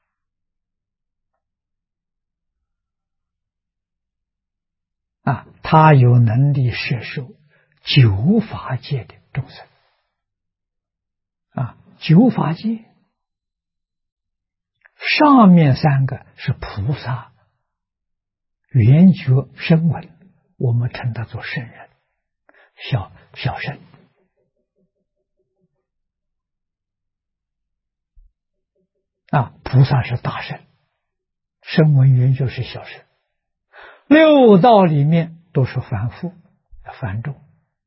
了。他有能力摄受九法界的众生。九法界上面三个是菩萨、圆觉、声闻，我们称他做圣人、小圣。菩萨是大圣，声闻、圆觉是小圣。六道里面都是凡夫、凡众。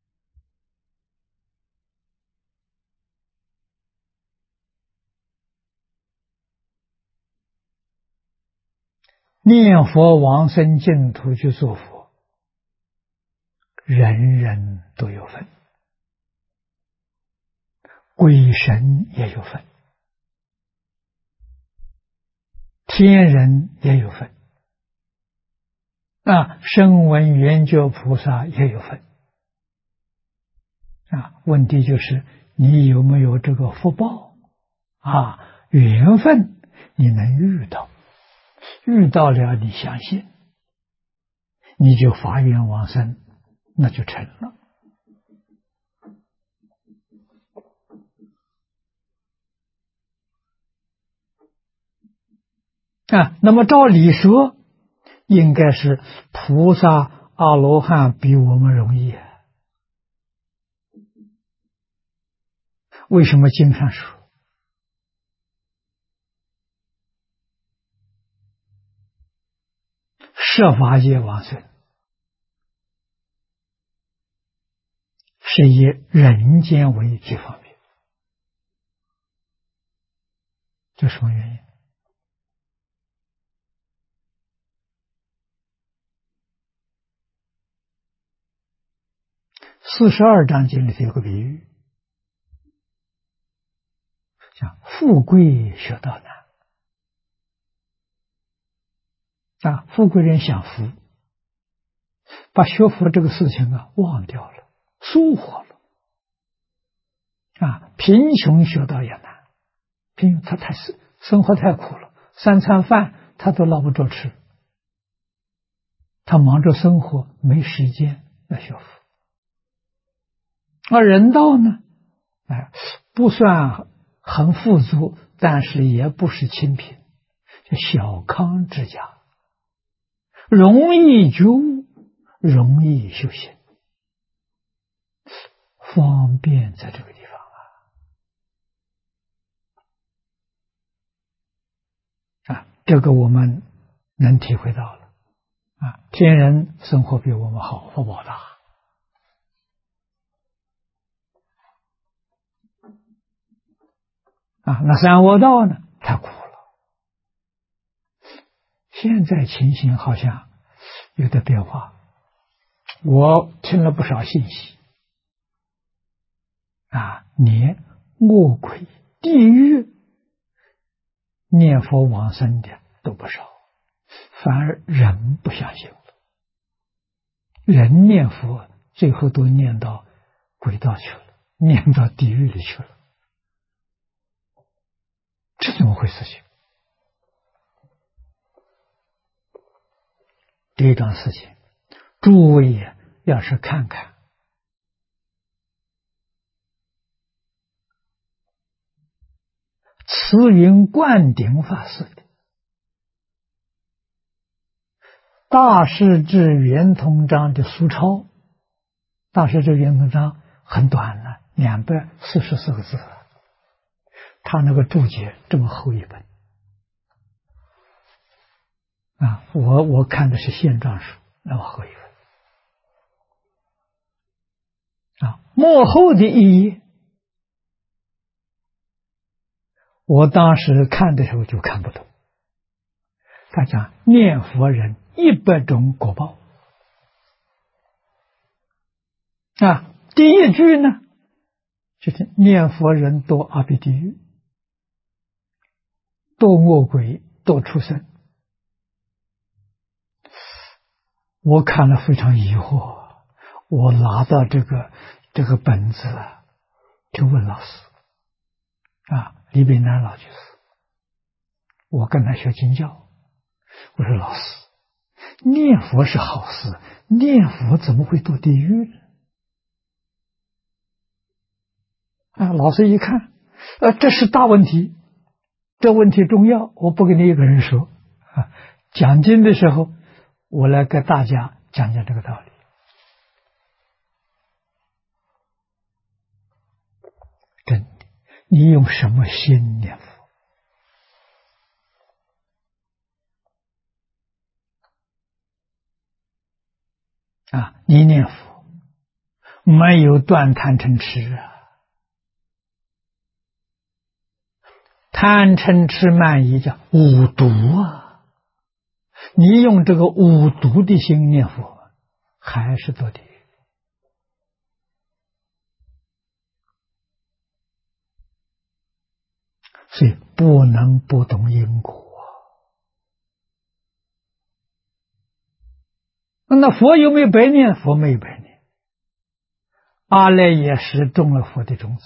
念佛往生净土去做佛，人人都有份，鬼神也有份，天人也有份，声闻缘觉菩萨也有份。问题就是你有没有这个福报缘分，你能遇到，遇到了你相信，你就发愿往生，那就成了。那么照理说，应该是菩萨、阿罗汉比我们容易。为什么经上说设法界往生是以人间为最方便？这什么原因？42章经里头有个比喻，讲富贵学道难。富贵人享福，把学佛这个事情忘掉了，疏忽了。贫穷学道也难，他生活太苦了，3餐饭他都捞不着吃，他忙着生活，没时间来学佛。而人道呢，不算很富足，但是也不是清贫，就小康之家，容易觉悟，容易修行，方便在这个地方这个我们能体会到了天人生活比我们好，福报大。那三恶道呢，太苦了。现在情形好像有点变化，我听了不少信息连恶鬼、地狱念佛往生的都不少，反而人不相信了。人念佛最后都念到轨道去了，念到地狱里去了，这怎么回事情？这桩事情诸位要是看看慈云灌顶法师的大势至圆通章的书抄，大势至圆通章很短了，244个字，他那个注解这么厚一本啊！我看的是线状书，那么厚一本啊，幕后的意义，我当时看的时候就看不懂。他讲念佛人100种果报啊，第一句呢，就是念佛人堕阿鼻地狱，堕恶鬼，堕畜生。我看了非常疑惑，我拿到这个本子就问老师啊，李炳南老居士，我跟他学经教，我说老师，念佛是好事，念佛怎么会堕地狱呢？啊，老师一看，这是大问题，这问题重要，我不跟你一个人说啊。讲经的时候，我来给大家讲讲这个道理。真的，你用什么心念佛？啊，你念佛没有断贪嗔痴啊，贪嗔痴慢疑叫五毒啊，你用这个五毒的心念佛，还是堕地狱。所以不能不懂因果。那佛有没有白念？佛没有白念。阿赖耶识种了佛的种子，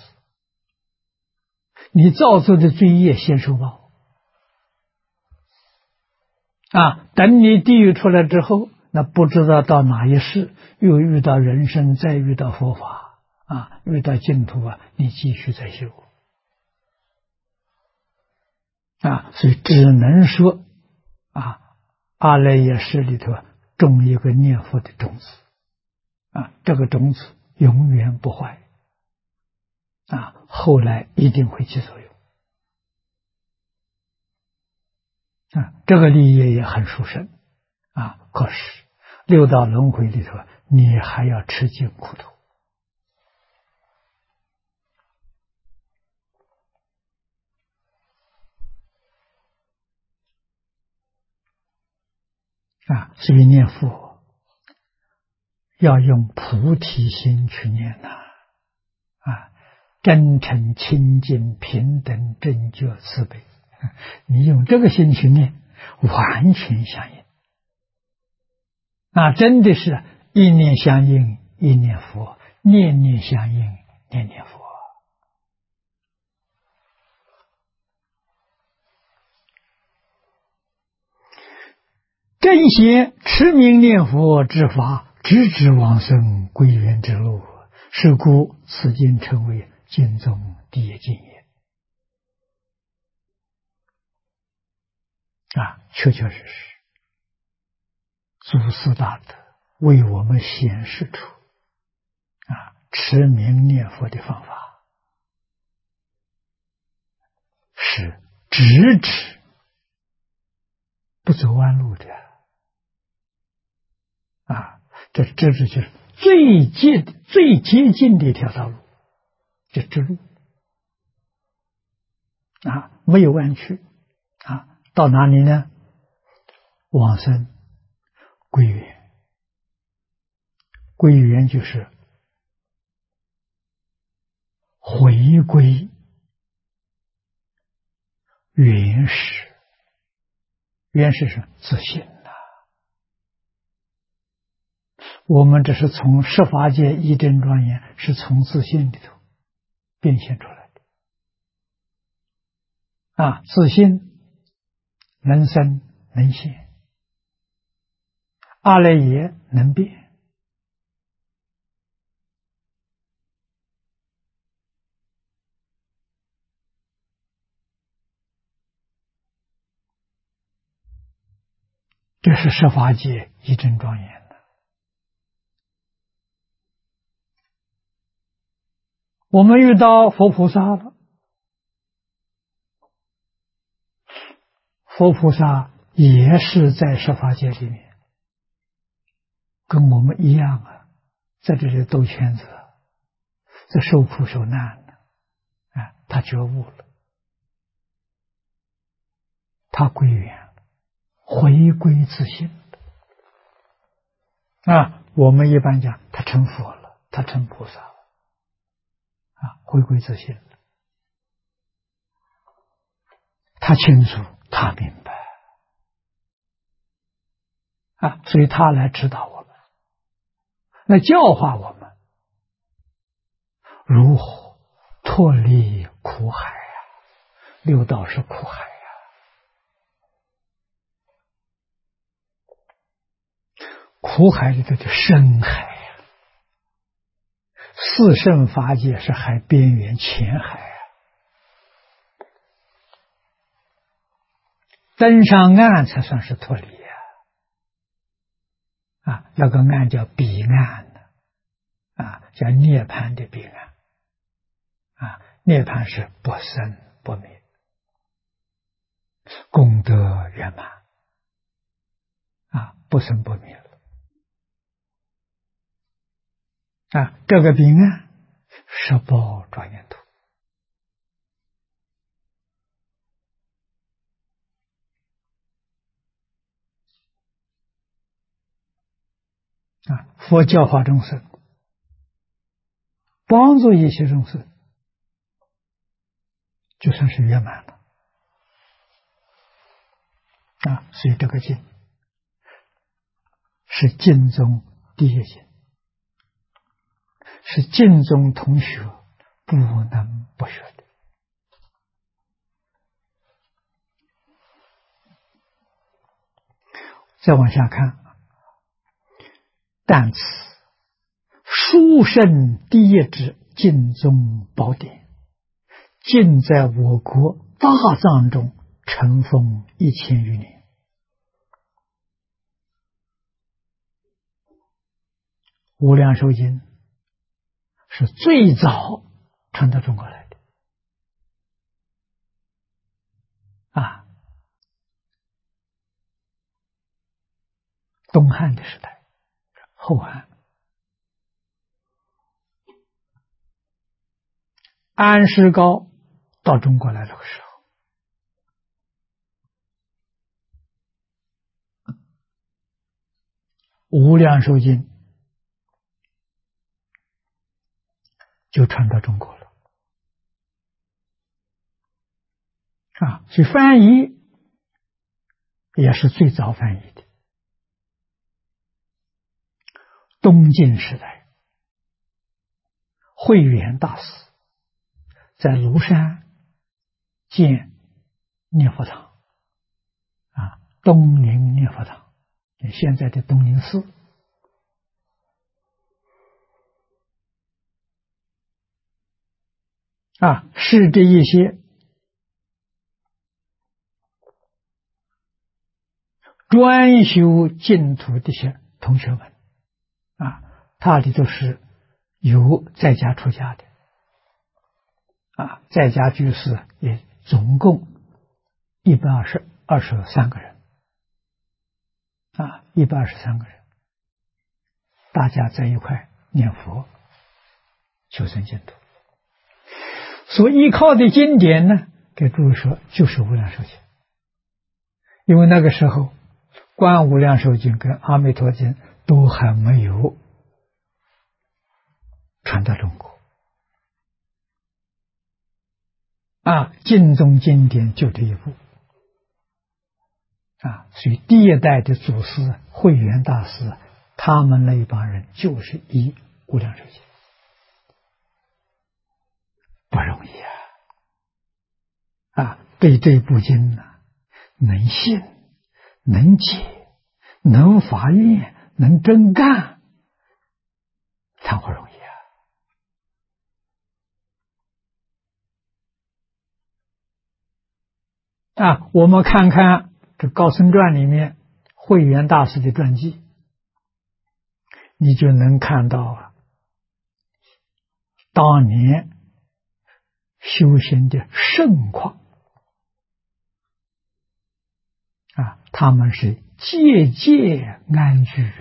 你造作的罪业先受报啊！等你地狱出来之后，那不知道到哪一世又遇到人生，再遇到佛法啊，遇到净土啊，你继续再修啊！所以只能说啊，阿赖耶识里头种一个念佛的种子啊，这个种子永远不坏啊，后来一定会起作用啊。这个利益也很殊胜啊，可是六道轮回里头，你还要吃尽苦头啊。所以念佛要用菩提心去念呐啊，真诚清净平等正觉慈悲，你用这个心去念，完全相应。那真的是一念相应一念佛，念念相应念念佛。正邪持名念佛之法，直指往生归元之路，是故此经称为经中第一经也啊，确确实实祖师大德为我们显示出啊持名念佛的方法，是直指不走弯路的啊，这直指就是最接近的一条道路，这直路啊，没有弯曲啊，到哪里呢？往生归元，归元就是回归原始，原始是自信呐。我们这是从十法界一真庄严，是从自信里头变现出来的啊，自信能生能现，阿赖耶能变这是十法界一真庄严的。我们遇到佛菩萨了，佛菩萨也是在十法界里面，跟我们一样啊，在这里兜圈子，在受苦受难的，他觉悟了，他归元了，回归自性了。我们一般讲他成佛了，他成菩萨了，回归自性了。他清楚，他明白所以他来指导我们，来教化我们如何脱离苦海六道是苦海苦海里头的深海四圣法界是海边缘浅海登上岸才算是脱离那个岸叫彼岸叫涅槃的彼岸涅槃是不生不灭，功德圆满不生不灭了这个彼岸十宝庄严土佛教化众生，帮助一些众生，就算是圆满了所以这个经是经中第一经，是经中同学不能不学的再往下看但此殊胜第一之经中宝典，尽在我国大藏中尘封1000余年。无量寿经是最早传到中国来的东汉的时代，后汉安世高到中国来的时候，无量寿经就传到中国了所以翻译也是最早翻译的。东晋时代，慧远大师在庐山建念佛堂东宁念佛堂，现在的东宁寺是这一些专修净土的些同学们他里头是有在家出家的在家居士也总共123个人123个人，大家在一块念佛求生净土。所依靠的经典呢，给诸位说就是无量寿经，因为那个时候观无量寿经跟阿弥陀经都还没有传到中国经中经典就这一部所以第一代的祖师慧远大师，他们那一帮人就是依无量寿经，不容易对这部经能信能解能发愿能真干，谈不容易我们看看这高僧传里面， 慧远大师的传记，你就能看到当年修行的盛况他们是节节安居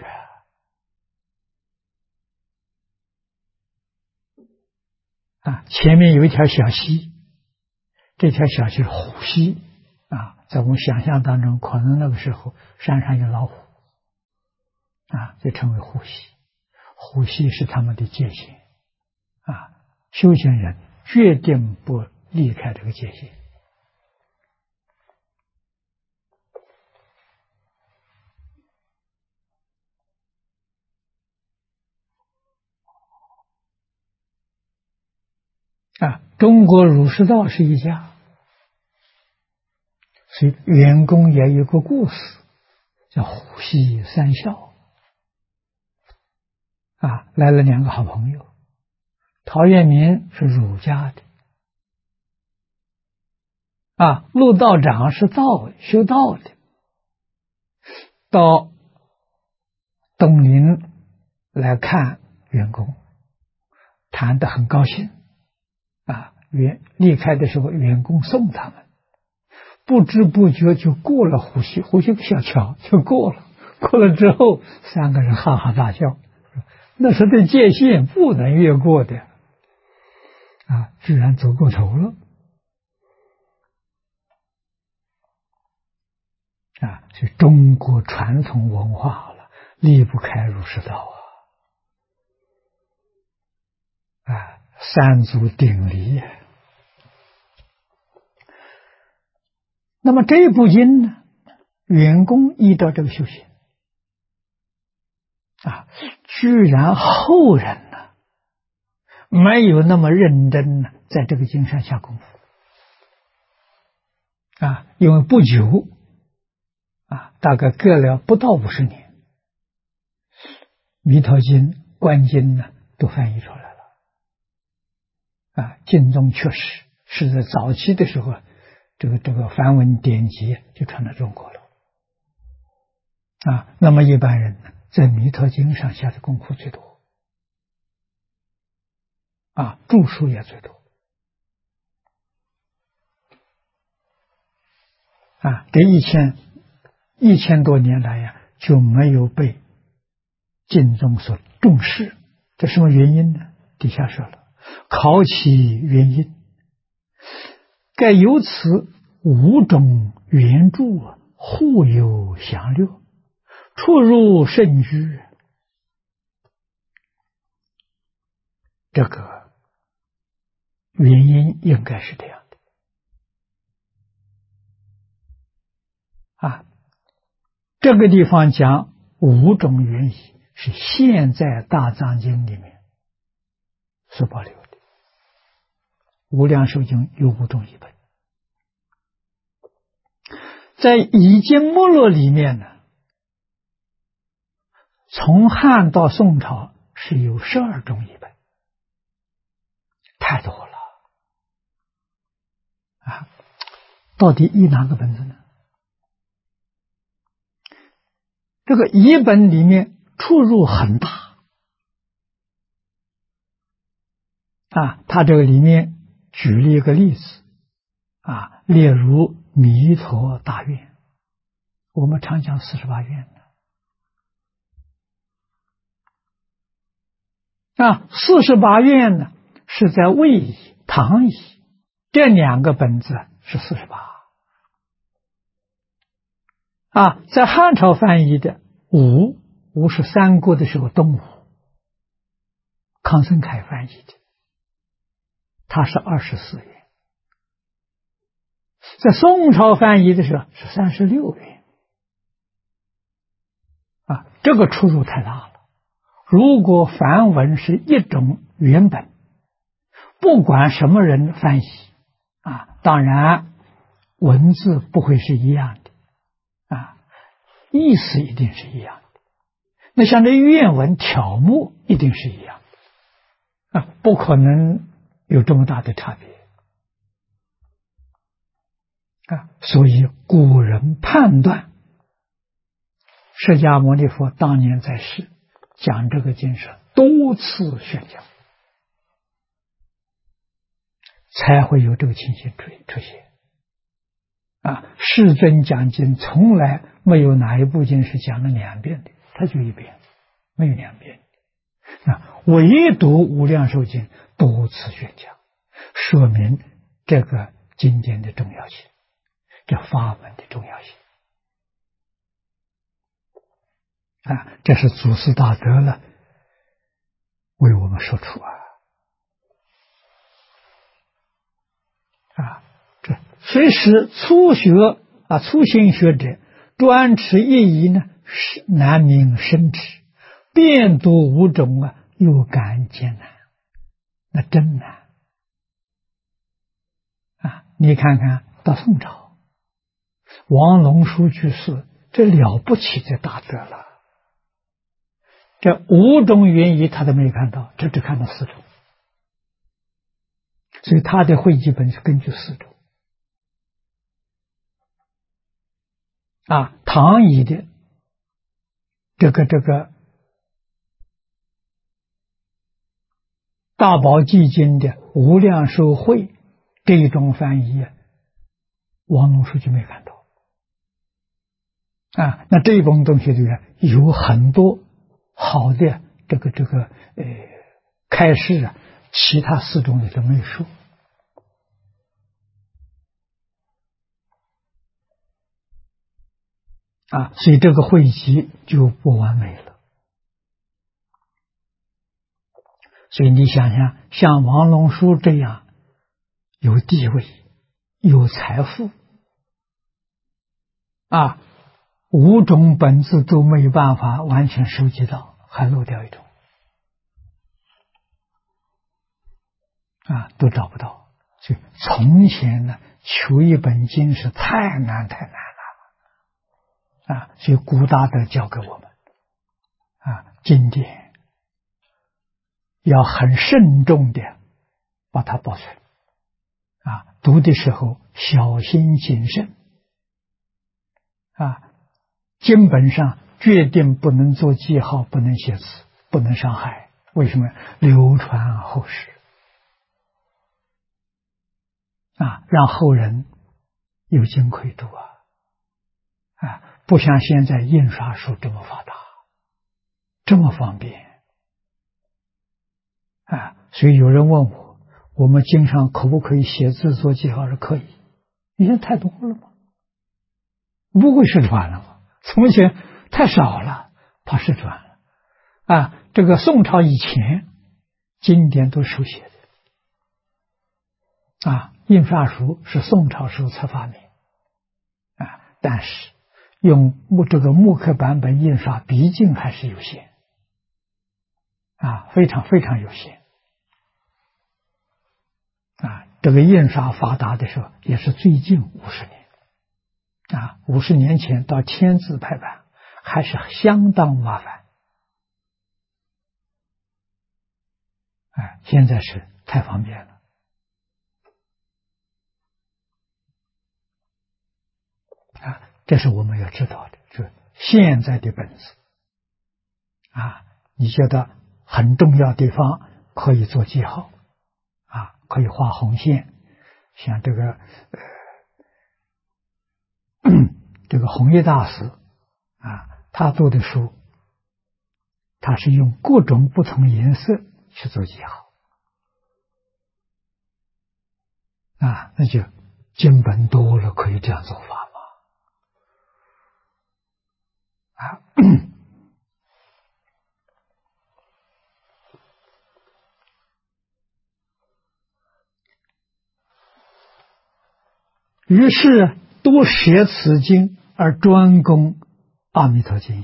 前面有一条小溪，这条小溪是虎溪在我们想象当中，可能那个时候山上有老虎就称为虎溪。虎溪是他们的界限修行人决定不离开这个界限中国儒释道是一家，所以员工也有个故事，叫虎溪三笑来了两个好朋友，陶渊明是儒家的陆道长是修道的，到东林来看员工，谈得很高兴离开的时候员工送他们，不知不觉就过了虎溪，虎溪个小桥就过了，过了之后三个人哈哈大笑，那是对界限不能越过的居然走过头了是中国传统文化了，离不开儒释道三足鼎立那么这部经呢，员工依照这个修行居然后人呢没有那么认真在这个经上下功夫因为不久大概隔了不到50年，弥陀经、观经呢都翻译出来了经中确实是在早期的时候这个梵文典籍就传到中国了那么一般人呢在弥陀经上下的功夫最多著书也最多这一千多年来就没有被经中所重视，这什么原因呢？底下说了，考其原因，盖由此5种原著互有详略，出入甚居。这个原因应该是这样的这个地方讲5种原因是现在大藏经里面所保留的，无量寿经有5种译本，在已经目录里面呢，从汉到宋朝是有12种译本，太多了到底译哪个本子呢？这个译本里面出入很大他这个里面举了一个例子例如弥陀大愿，我们常讲48愿48愿呢是在魏译、唐译这2个本子是48在汉朝翻译的五是三国的时候东吴康生凯翻译的，他是24愿，在宋朝翻译的时候是36愿这个出入太大了。如果梵文是一种原本，不管什么人翻译当然文字不会是一样的意思一定是一样的，那像这愿文条目一定是一样的不可能有这么大的差别所以古人判断释迦牟尼佛当年在世讲这个经是多次宣讲，才会有这个情形出现。世尊讲经从来没有哪一部经是讲了2遍的，他就1遍，没有2遍。唯独无量寿经多次宣讲，说明这个经典的重要性，这法门的重要性。这是祖师大德了为我们说出这虽使初心学者专持一疑呢，是难明深知，遍读5种又感艰难，那真难你看看到宋朝，王龙书居士，这了不起的大德了。这5种原因他都没有看到，只看到4种，所以他的汇集本是根据4种。唐译的这个大宝积经的无量寿会这一种翻译，王龙书就没看到那这一种东西里面有很多好的这个开示其他4种里都没有说所以这个汇集就不完美了。所以你想想，像王龙书这样有地位、有财富5种本质都没有办法完全收集到，还漏掉一种都找不到。所以从前呢，求一本经是太难了所以古大德教给我们经典要很慎重的把它保存读的时候小心谨慎经本上决定不能做记号，不能写字，不能伤害。为什么？流传后世让后人有经可以读不像现在印刷术这么发达，这么方便所以有人问我们经常可不可以写字做记号？是可以，以前太多了嘛，不会失传了嘛，从前太少了，怕失传了这个宋朝以前经典都手写的印刷术是宋朝时候才发明但是用这个木刻版本印刷毕竟还是有限非常非常有限这个印刷发达的时候也是最近50年50年前到签字排版还是相当麻烦现在是太方便了这是我们要知道的，就是现在的本质你觉得很重要的地方可以做记号可以画红线，像这个这个弘一大师他做的书，他是用各种不同颜色去做记号那就经本多了，可以这样做法于是多舍此经而专攻阿弥陀经义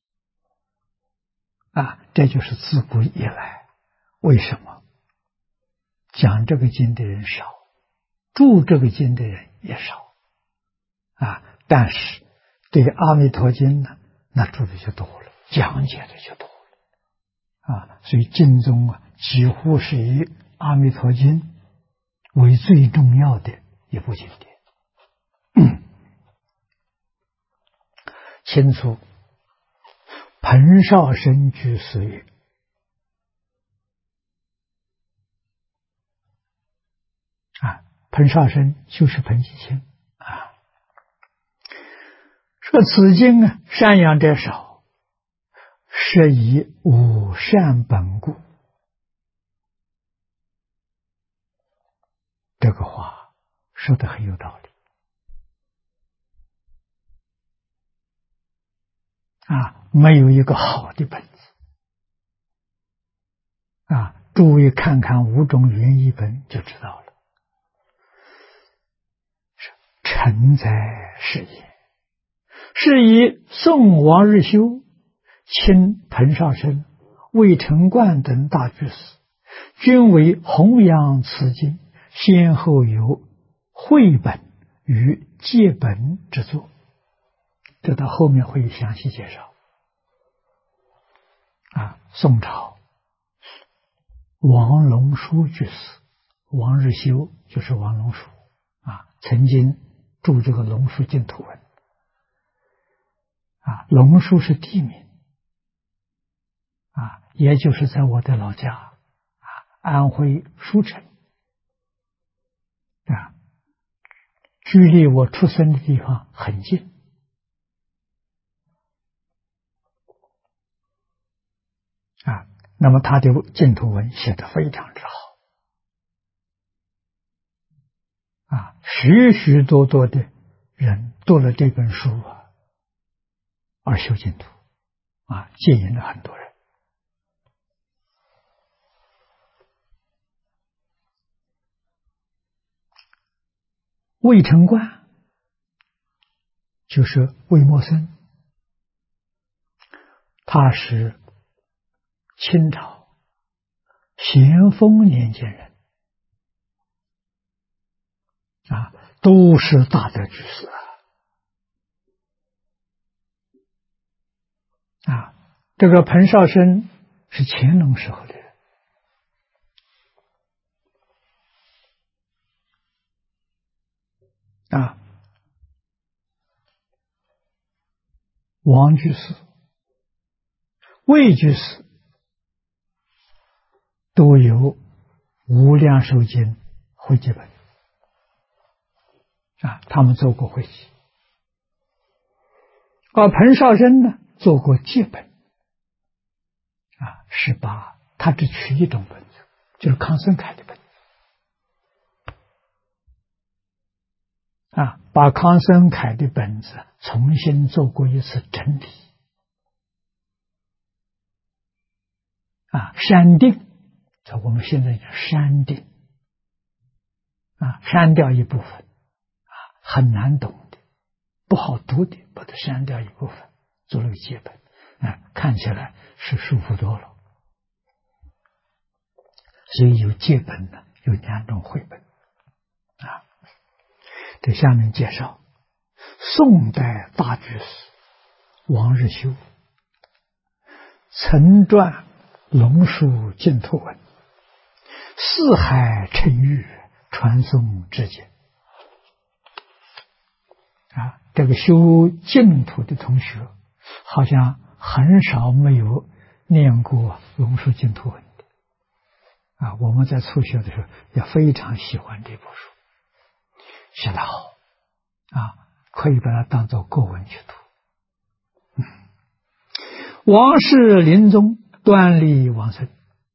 这就是自古以来为什么讲这个经的人少，注这个经的人也少但是对阿弥陀经呢，那注的就多了，讲解的就多了所以经中几乎是以阿弥陀经为最重要的一部经典清楚彭绍生居士曰：彭绍生就是彭吉清说此经善养者少，是以无善本故。这个话说得很有道理没有一个好的本子诸位看看五种原译本就知道了。臣在是也，是以宋王日修、亲彭绍生、魏承观等大居士，均为弘扬此经，先后有绘本与借本之作，这到后面会详细介绍。宋朝王龙书居士，王日修就是王龙书曾经著这个龙树净土文龙树是地名也就是在我的老家安徽舒城距离我出生的地方很近那么他的净土文写得非常之好许许多多的人读了这本书而修净土接引了很多人。魏承观就是魏默僧，他是清朝咸丰年间人都是大德居士这个彭绍生是乾隆时候的人王居士、魏居士都有无量寿经汇集本他们做过汇集，而彭绍生呢做过借本是把他只取一种本子，就是康僧凯的本子把康僧凯的本子重新做过一次整理删定，我们现在叫删定删掉一部分很难懂的不好读的把它删掉一部分做了个借本看起来是舒服多了。所以有借本呢，有两种绘本这下面介绍宋代大居士王日修曾撰龙树净土文，四海称誉，传颂至简这个修净土的同学好像很少没有念过龙树净土文的我们在初学的时候也非常喜欢这部书，写得好可以把它当作过文去读王氏临终端立往生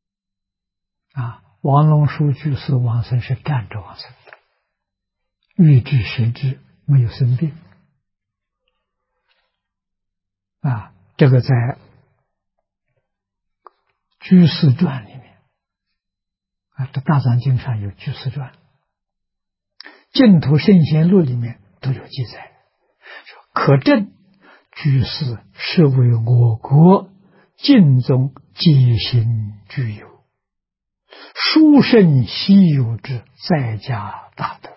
王龙书居士往生是站着往生的，欲知时至，没有生病这个在居士传里面这大藏经上有居士传，净土圣贤录里面都有记载，可证居士是为我国净宗皆行具有，殊胜稀有之在家大德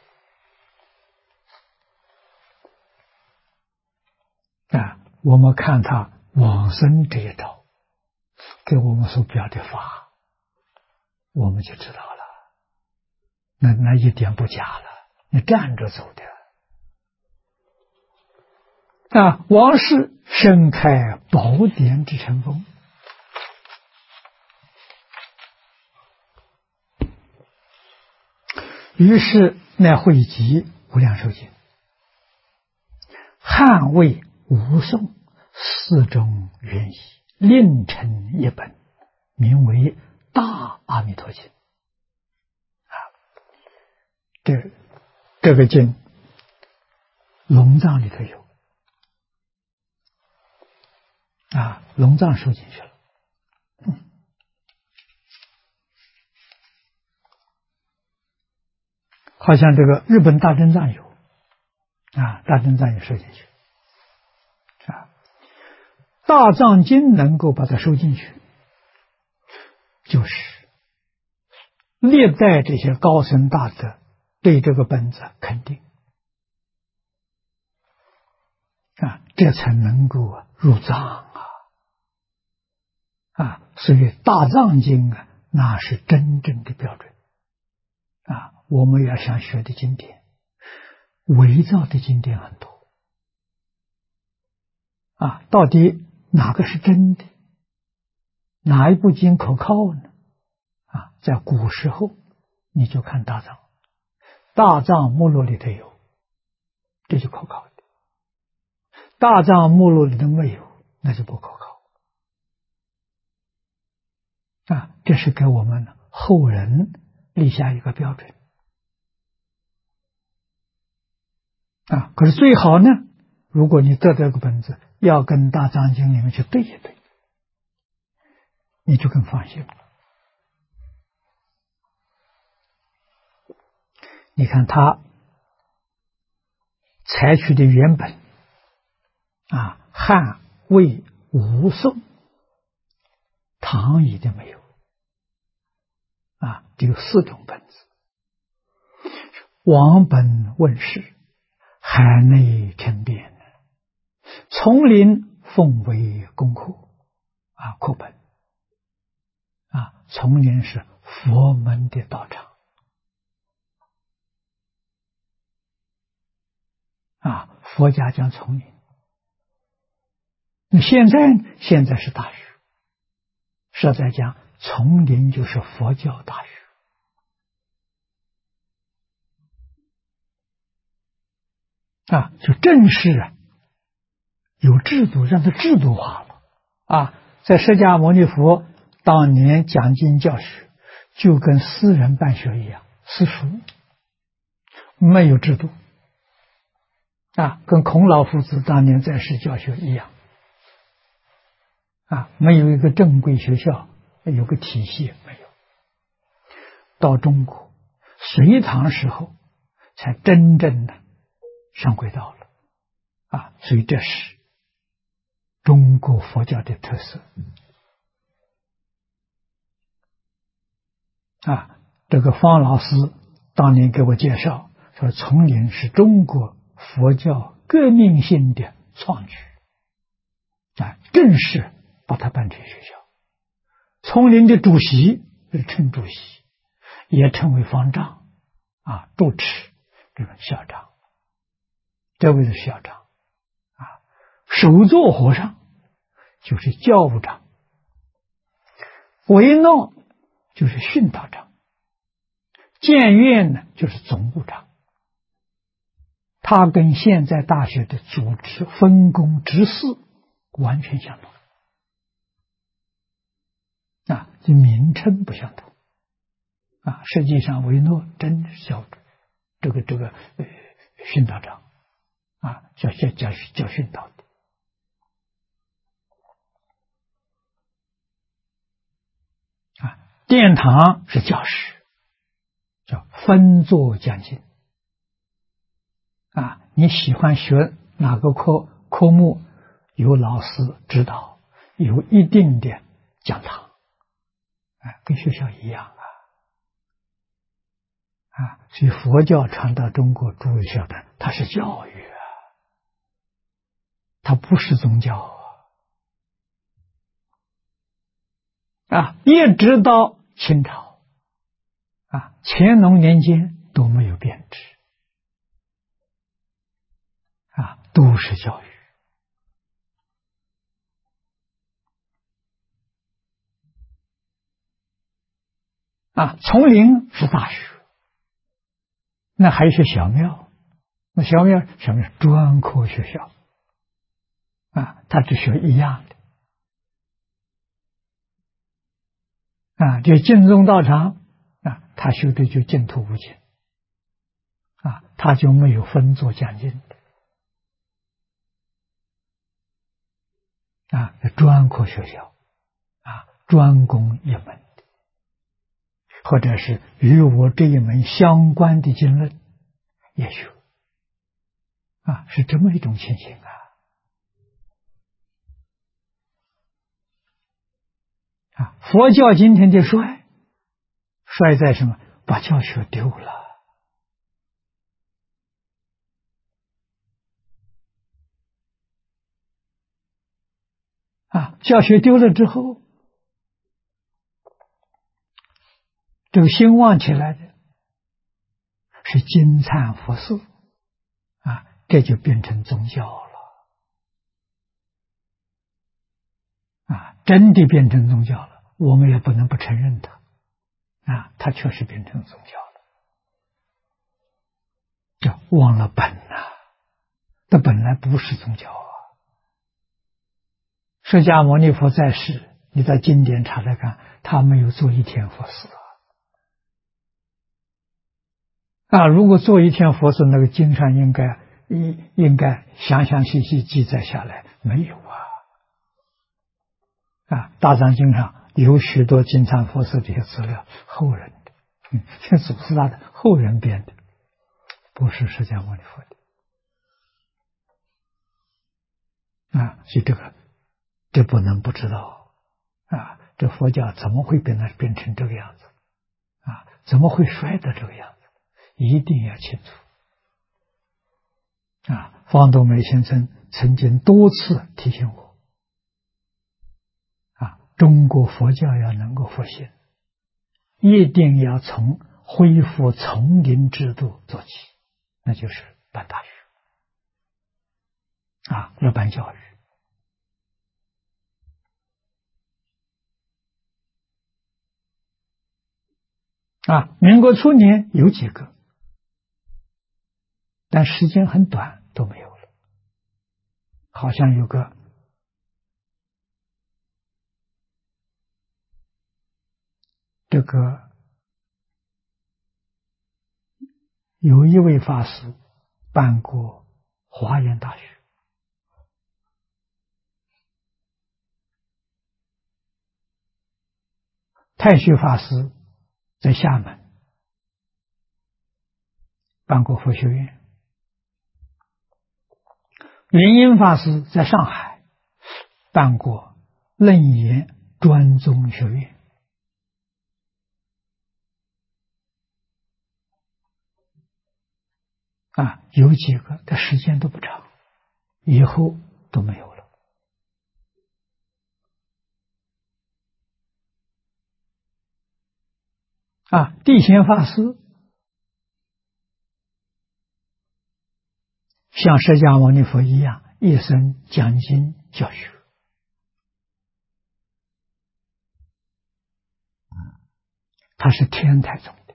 我们看他往生这一道给我们所表的法，我们就知道了，那一点不假了，你站着走的王氏盛开宝典之成风，于是乃汇集无量寿经，汉魏吴宋四种原译，另成一本，名为《大阿弥陀经》。这个经龙藏里头有，龙藏收进去了。好像这个日本大正藏有，大正藏也收进去。大藏经能够把它收进去，就是历代这些高僧大德对这个本子肯定，这才能够入藏所以大藏经那是真正的标准我们要想学的经典，伪造的经典很多到底哪个是真的？哪一部经可靠呢？在古时候你就看大藏，大藏目录里头有，这就可靠的；大藏目录里头没有，那就不可靠这是给我们后人立下一个标准可是最好呢，如果你得这个本子，要跟大藏经里面去对一对，你就更放心了。你看他采取的原本汉魏吴宋唐已经没有只有4种本子，王本问世，海内成变，丛林奉为功课课本丛林是佛门的道场佛家讲丛林。那现在是大学，实在讲丛林就是佛教大学就正式有制度，让它制度化了在释迦牟尼佛当年讲经教学，就跟私人办学一样，私塾，没有制度跟孔老夫子当年在世教学一样没有一个正规学校，有个体系没有。到中国隋唐时候才真正的上轨道了所以这是中国佛教的特色这个方老师当年给我介绍说，丛林是中国佛教革命性的创举正式把它办成学校。丛林的主席是称主席，也称为方丈主持这个校长，这位是校长首座和尚就是教务长，维诺就是训导长，建院呢就是总务长。他跟现在大学的组织分工职事完全相同这名称不相同实际上维诺真是教这个训导长教训导的殿堂是教室，叫分座讲经你喜欢学哪个科目，有老师指导，有一定的讲堂跟学校一样所以佛教传到中国，诸位晓得，它是教育它不是宗教一直到清朝乾隆年间都没有变质都是教育丛林是大学，那还是小庙，那小庙是专科学校他只学一样的这净宗道场他修的就净土无尽他就没有分作讲经专科学校专攻一门的，或者是与我这一门相关的经论也学是这么一种情形佛教今天的衰在什么？把教学丢了教学丢了之后，这个兴旺起来的是金忏佛寺这就变成宗教了真的变成宗教了，我们也不能不承认它它确实变成宗教了，叫忘了本它本来不是宗教释迦牟尼佛在世，你在经典查来看，他没有做一天佛事如果做一天佛事，那个经上应该详详细细记载下来，没有大藏经上有许多金忏佛事这些资料，后人的，是祖师大的后人编的，不是释迦牟尼佛的所以这不能不知道这佛教怎么会变成这个样子怎么会衰的这个样子，一定要清楚方东美先生曾经多次提醒我中国佛教要能够复兴，一定要从恢复丛林制度做起，那就是办大学要办教育民国初年有几个，但时间很短都没有了，好像有个有一位法师办过华严大学，太虚法师在厦门办过佛学院，圆音法师在上海办过楞严专宗学院有几个的时间都不长，以后都没有了地贤法师像释迦牟尼佛一样，一生讲经教学他是天台宗的，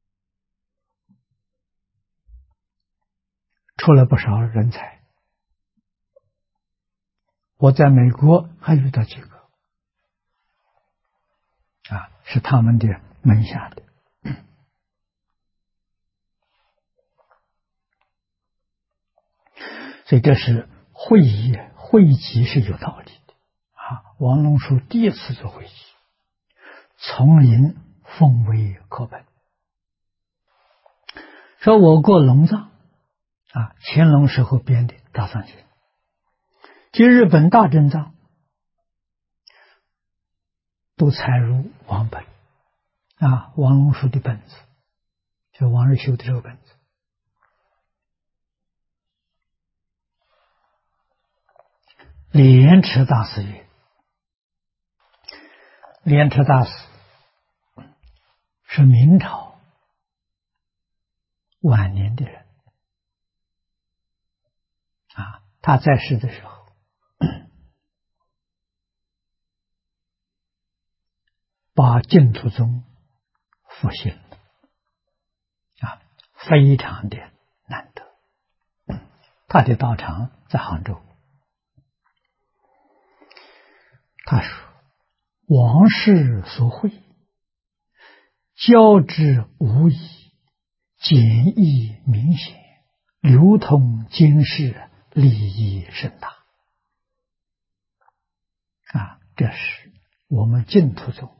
出了不少人才，我在美国还遇到几个是他们的门下的所以这是会集是有道理的王龙树第一次做会集，丛林奉为课本，说我国龙藏乾隆时候编的大藏经，及日本大正藏都采入王本王龙树的本子，就王日修的这个本子。莲池大师曰，莲池大师是明朝晚年的人他在世的时候把净土宗复兴了非常的难得。他的道场在杭州。他说：“往事所会，交织无疑，简易明显，流通经世，利益甚大。”这是我们净土宗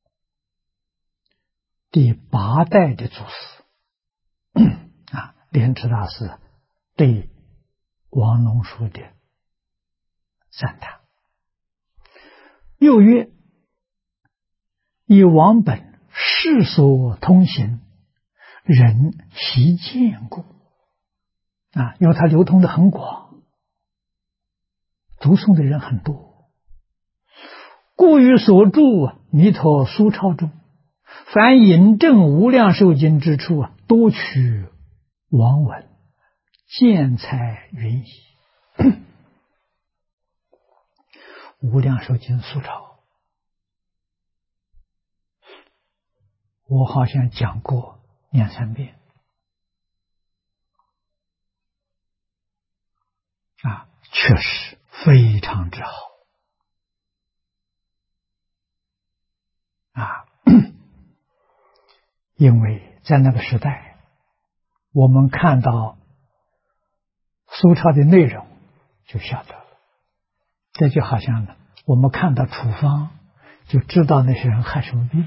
第8代的祖师莲池大师对王龙树的赞叹。又曰：“以王本世所通行，人习见故。”因为它流通的很广，读诵的人很多，故于所著弥陀书钞中，凡引证无量寿经之处多取王文，见才云矣。无量寿经书钞，我好像讲过2、3遍确实非常之好因为在那个时代，我们看到书钞的内容就晓得了。这就好像呢，我们看到处方就知道那些人害什么病。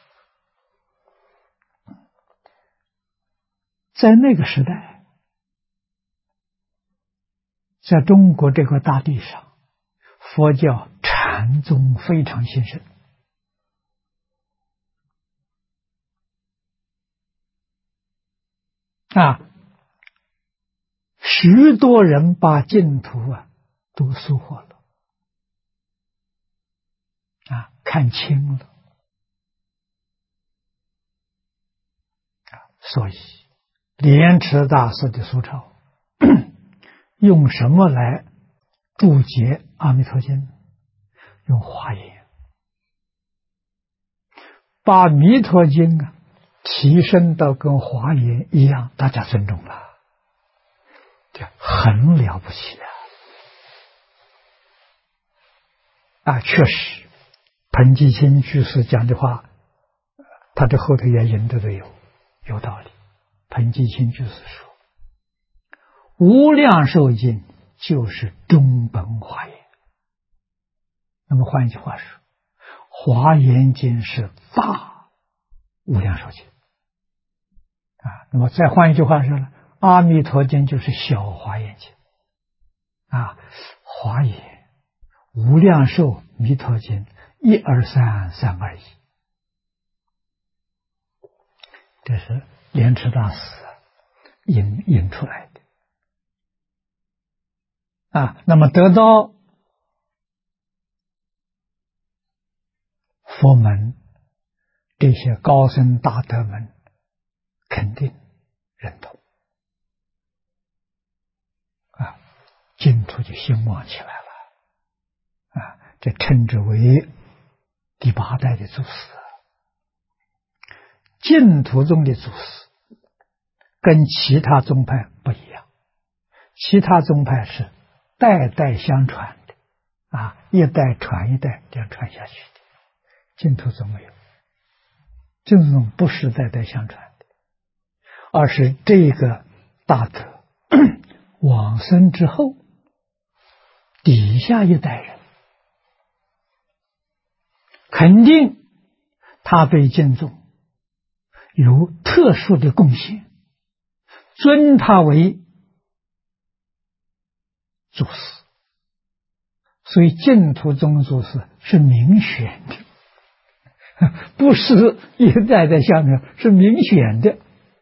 在那个时代，在中国这块大地上，佛教禅宗非常兴盛许多人把净土都收获了看清了所以莲池大师的书钞用什么来注解阿弥陀经？用华严，把弥陀经提升到跟华严一样，大家尊重了，这很了不起确实彭基清居士讲的话，他这后头也引得有道理。彭基清居士说，无量寿经就是中本华严。那么换一句话说，华严经是大无量寿经那么再换一句话说呢，阿弥陀经就是小华严经华严、无量寿、弥陀经1、2、3、3、2、1，这是莲池大师引出来的那么得到佛门这些高僧大德们肯定认同净土就兴旺起来了这称之为第8代的祖师。净土宗的祖师跟其他宗派不一样，其他宗派是代代相传的一代传一代这样传下去的，净土宗没有，净土宗不是代代相传的，而是这个大德往生之后，底下一代人肯定他被净宗有特殊的贡献，尊他为祖师，所以净土宗祖师是明选的，不是一代代相传，是明选的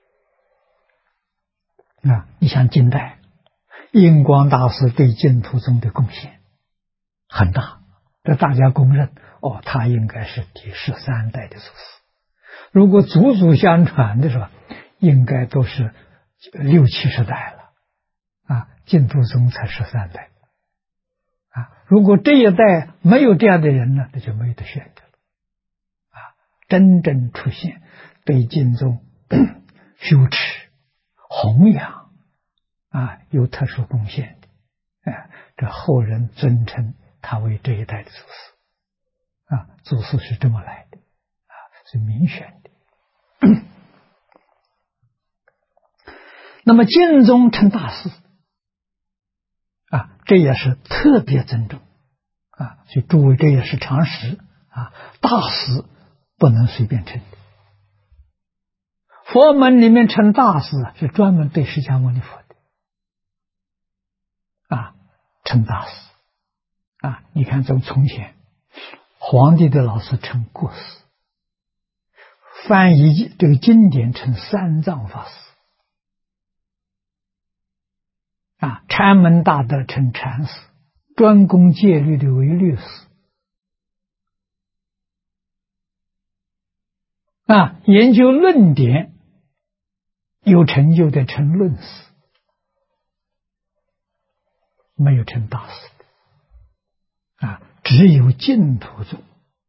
你像近代印光大师对净土宗的贡献很大，这大家公认他应该是第13代的祖师。如果祖祖相传的时候，应该都是60、70代了净土宗才13代如果这一代没有这样的人呢，那就没得选择了真正出现对经宗修持弘扬有特殊贡献的，这后人尊称他为这一代的祖师祖师是这么来的是明选的。那么经宗称大师这也是特别尊重所以诸位这也是常识大师不能随便称的。佛门里面称大师是专门对释迦牟尼佛的称大师你看从前皇帝的老师称国师，翻译这个经典称三藏法师禅门大德称禅师，专攻戒律的为律师研究论点有成就的称论师，没有称大师的只有净土宗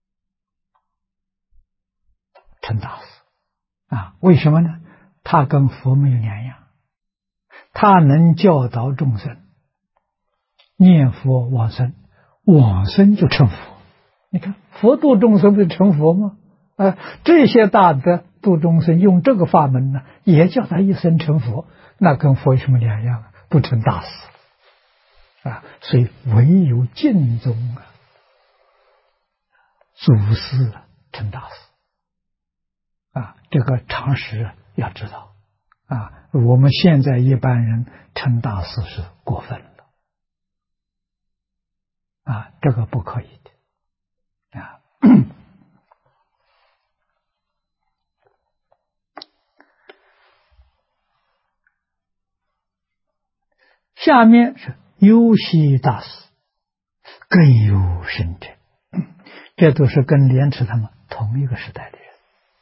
称大师为什么呢？他跟佛没有两样，他能教导众生念佛往生，往生就成佛。你看佛度众生不是成佛吗？这些大德度众生用这个法门呢，也叫他一生成佛，那跟佛有什么两样？不成大师所以唯有净宗祖师成大师这个常识要知道我们现在一般人称大师是过分了这个不可以的下面是优西大师更有深沉，这都是跟莲池他们同一个时代的人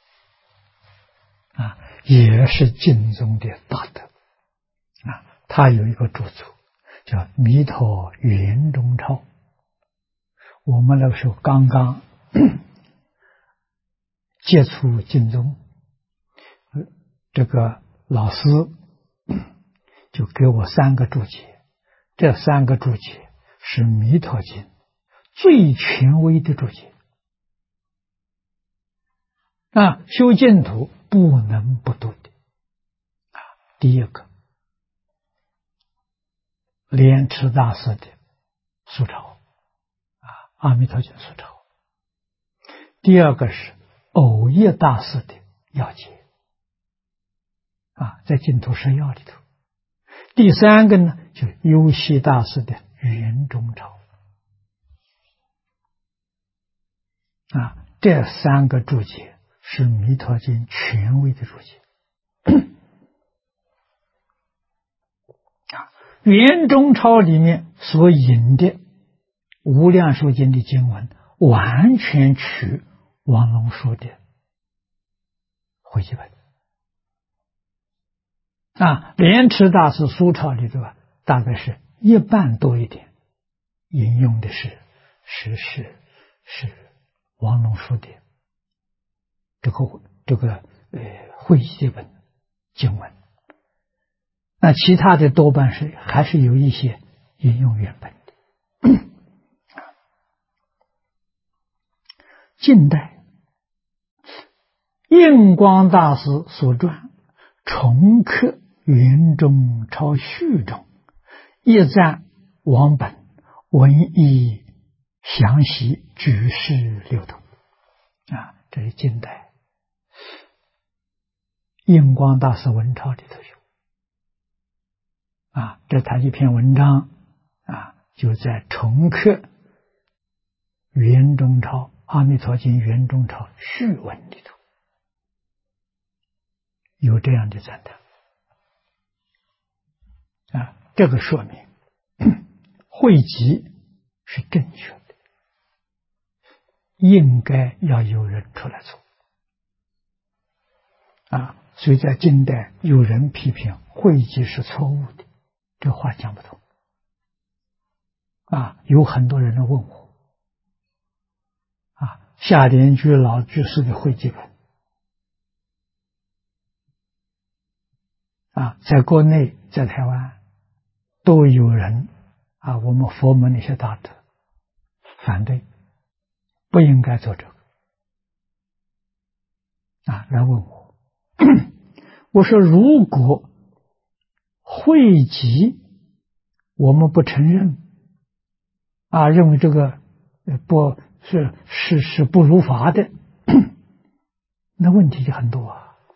也是净宗的大德他有一个著作叫《弥陀圆中钞》，我们那个时候刚刚接触净宗，这个老师就给我3个注解，这3个注解是弥陀经最权威的注解修净土不能不读的第一个莲池大师的疏钞阿弥陀经疏钞，第二个是藕益大师的要解在净土十要里头，第3个呢就优西大师的圆中钞这3个注解是弥陀经权威的注解圆中钞里面所引的无量寿经的经文完全取王龙树的汇集本莲池大师疏钞里头大概是一半多一点引用的是王龙树的这个汇集本经文，那其他的多半还是有一些引用原本的近代印光大师所传重刻圆中钞序中一赞王本文义详细举世流通这是近代印光大师文钞里头有这他一篇文章就在重刻圆中钞阿弥陀经圆中钞序文里头有这样的赞叹这个说明汇集是正确的，应该要有人出来做所以在近代有人批评汇集是错误的，这话讲不通有很多人来问我夏莲居老居士的汇集本在国内，在台湾都有人我们佛门那些大德反对，不应该做这个来问我，我说如果汇集我们不承认认为这个不是不如法的，那问题就很多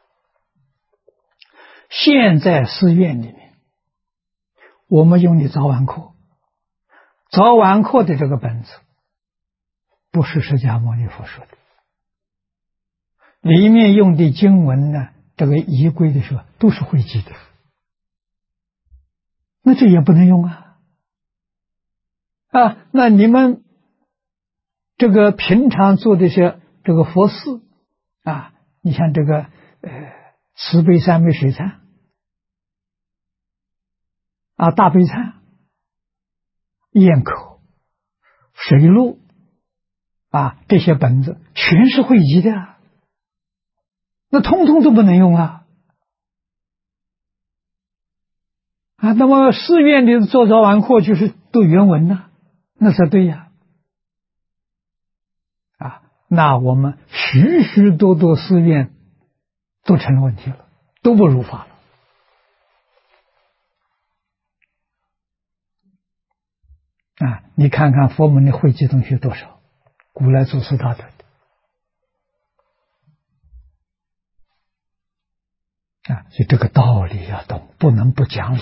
现在寺院里面，我们用的早晚课，早晚课的这个本子不是释迦牟尼佛说的，里面用的经文呢，这个仪规的时候都是汇集的，那这也不能用那你们这个平常做的些这个佛事你像这个慈悲三昧水忏大悲忏、焰口、水录这些本子全是汇集的那通通都不能用那么寺院里做早晚课就是读原文那才对那我们许许多多寺院都成了问题了，都不如法了你看看佛门的汇集东西多少，古来祖师大德的所以这个道理要懂，不能不讲理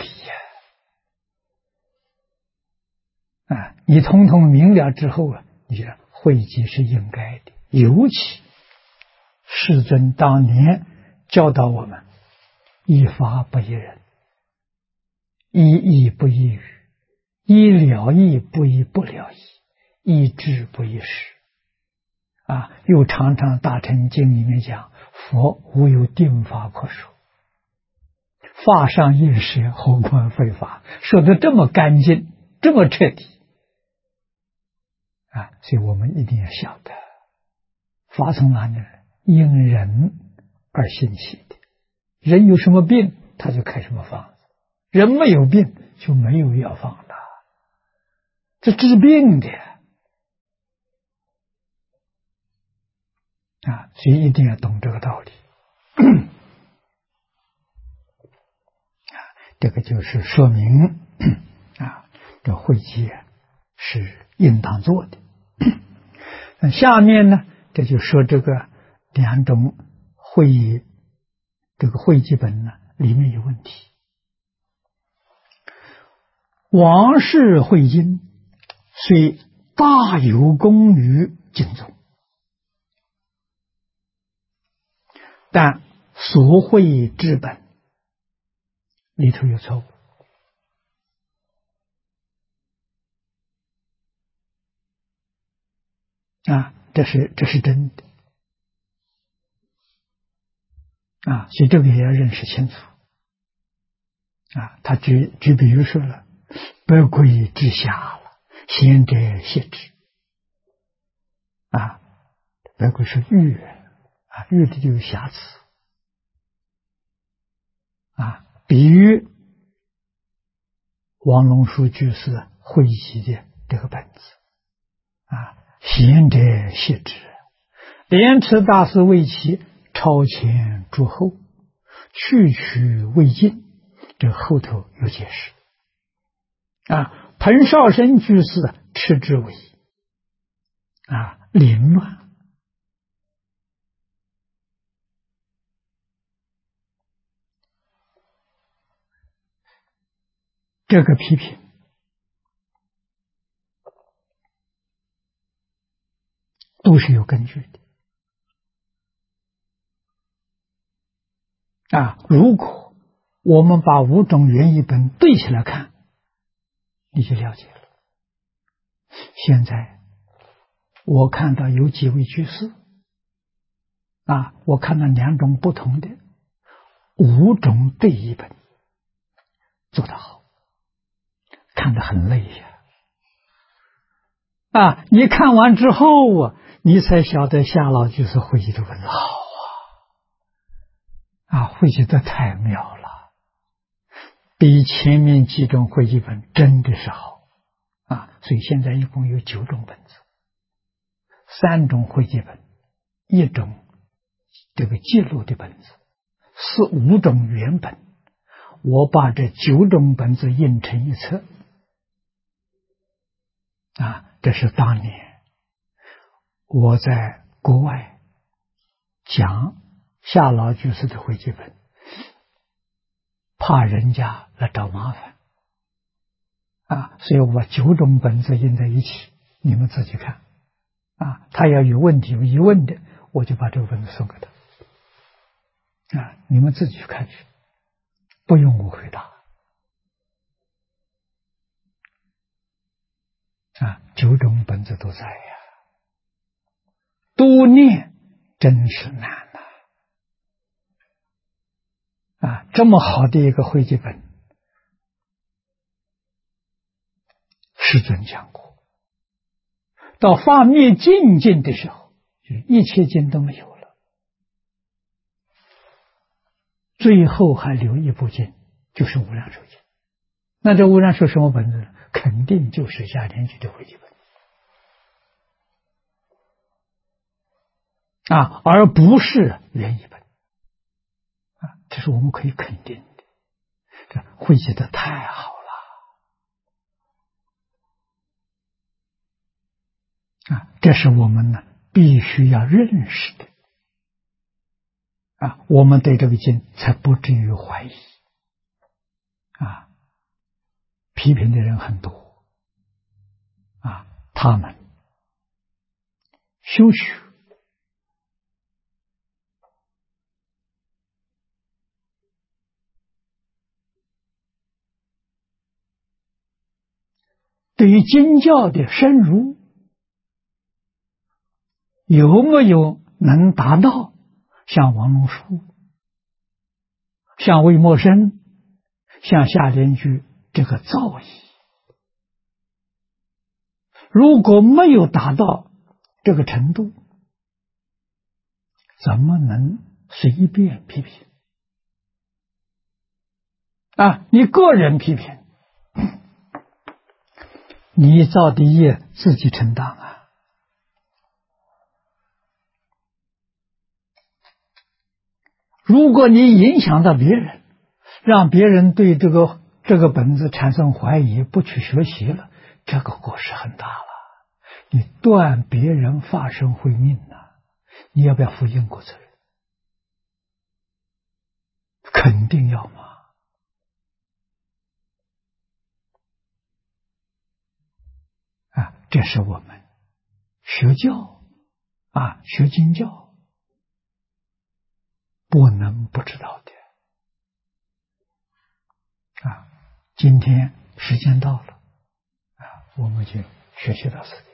你通通明了之后你觉得汇集是应该的，尤其世尊当年教导我们依法不依人，依义不依语，依了义不依不了义，依智不依识又常常大乘经里面讲佛无有定法可说，法上应舍，何况非法，说得这么干净，这么彻底所以我们一定要晓得法从哪里来？因人而兴起的，人有什么病他就开什么方子，人没有病就没有药方了，这治病的所以一定要懂这个道理这个就是说明这会集是应当做的下面呢，这就说这个两种这个会集本呢里面有问题。王氏会经虽大有功于经中，但所会之本里头有错误这是真的所以这个也要认识清楚他举比如说了，百鬼之下了，贤者谢之百鬼是欲欲的就有瑕疵比喻王龙树居士汇集的这个本子贤者谢之，莲池大师为其超前诸后，去未尽，这后头有解释彭绍生居士斥之为凌乱这个批评都是有根据的如果我们把五种原译本对起来看，你就了解了。现在我看到有几位居士我看到两种不同的五种对译本做得好，看得很累你看完之后你才晓得夏老居士汇集的文好汇集的太妙了比前面几种汇集本真的是好所以现在一共有9种本子，3种汇集本，1种这个记录的本子，是5种原本。我把这9种本子印成一册这是当年我在国外讲夏老居士的汇集本，怕人家来找麻烦所以我把9种本子印在一起，你们自己看他要有问题有疑问的，我就把这个本子送给他你们自己去看去，不用我回答9种本子都在呀，多念真是难这么好的一个汇集本，世尊讲过，到发灭尽境的时候，一切经都没有了，最后还留一部经，就是无量寿经。那这无量寿什么本子呢？肯定就是下天居的汇集本而不是原译本这是我们可以肯定的，这汇集的太好了这是我们呢必须要认识的我们对这个经才不至于怀疑批评的人很多他们修学对于经教的深入有没有能达到像王龙树、像魏默生、像夏莲居这个造诣？如果没有达到这个程度，怎么能随便批评你个人批评，你造的业自己承担如果你影响到别人，让别人对这个本子产生怀疑，不去学习了，这个过失很大了，你断别人发生慧命你要不要负因果责任？肯定要嘛这是我们学教学经教不能不知道的今天时间到了我们就学习到此地。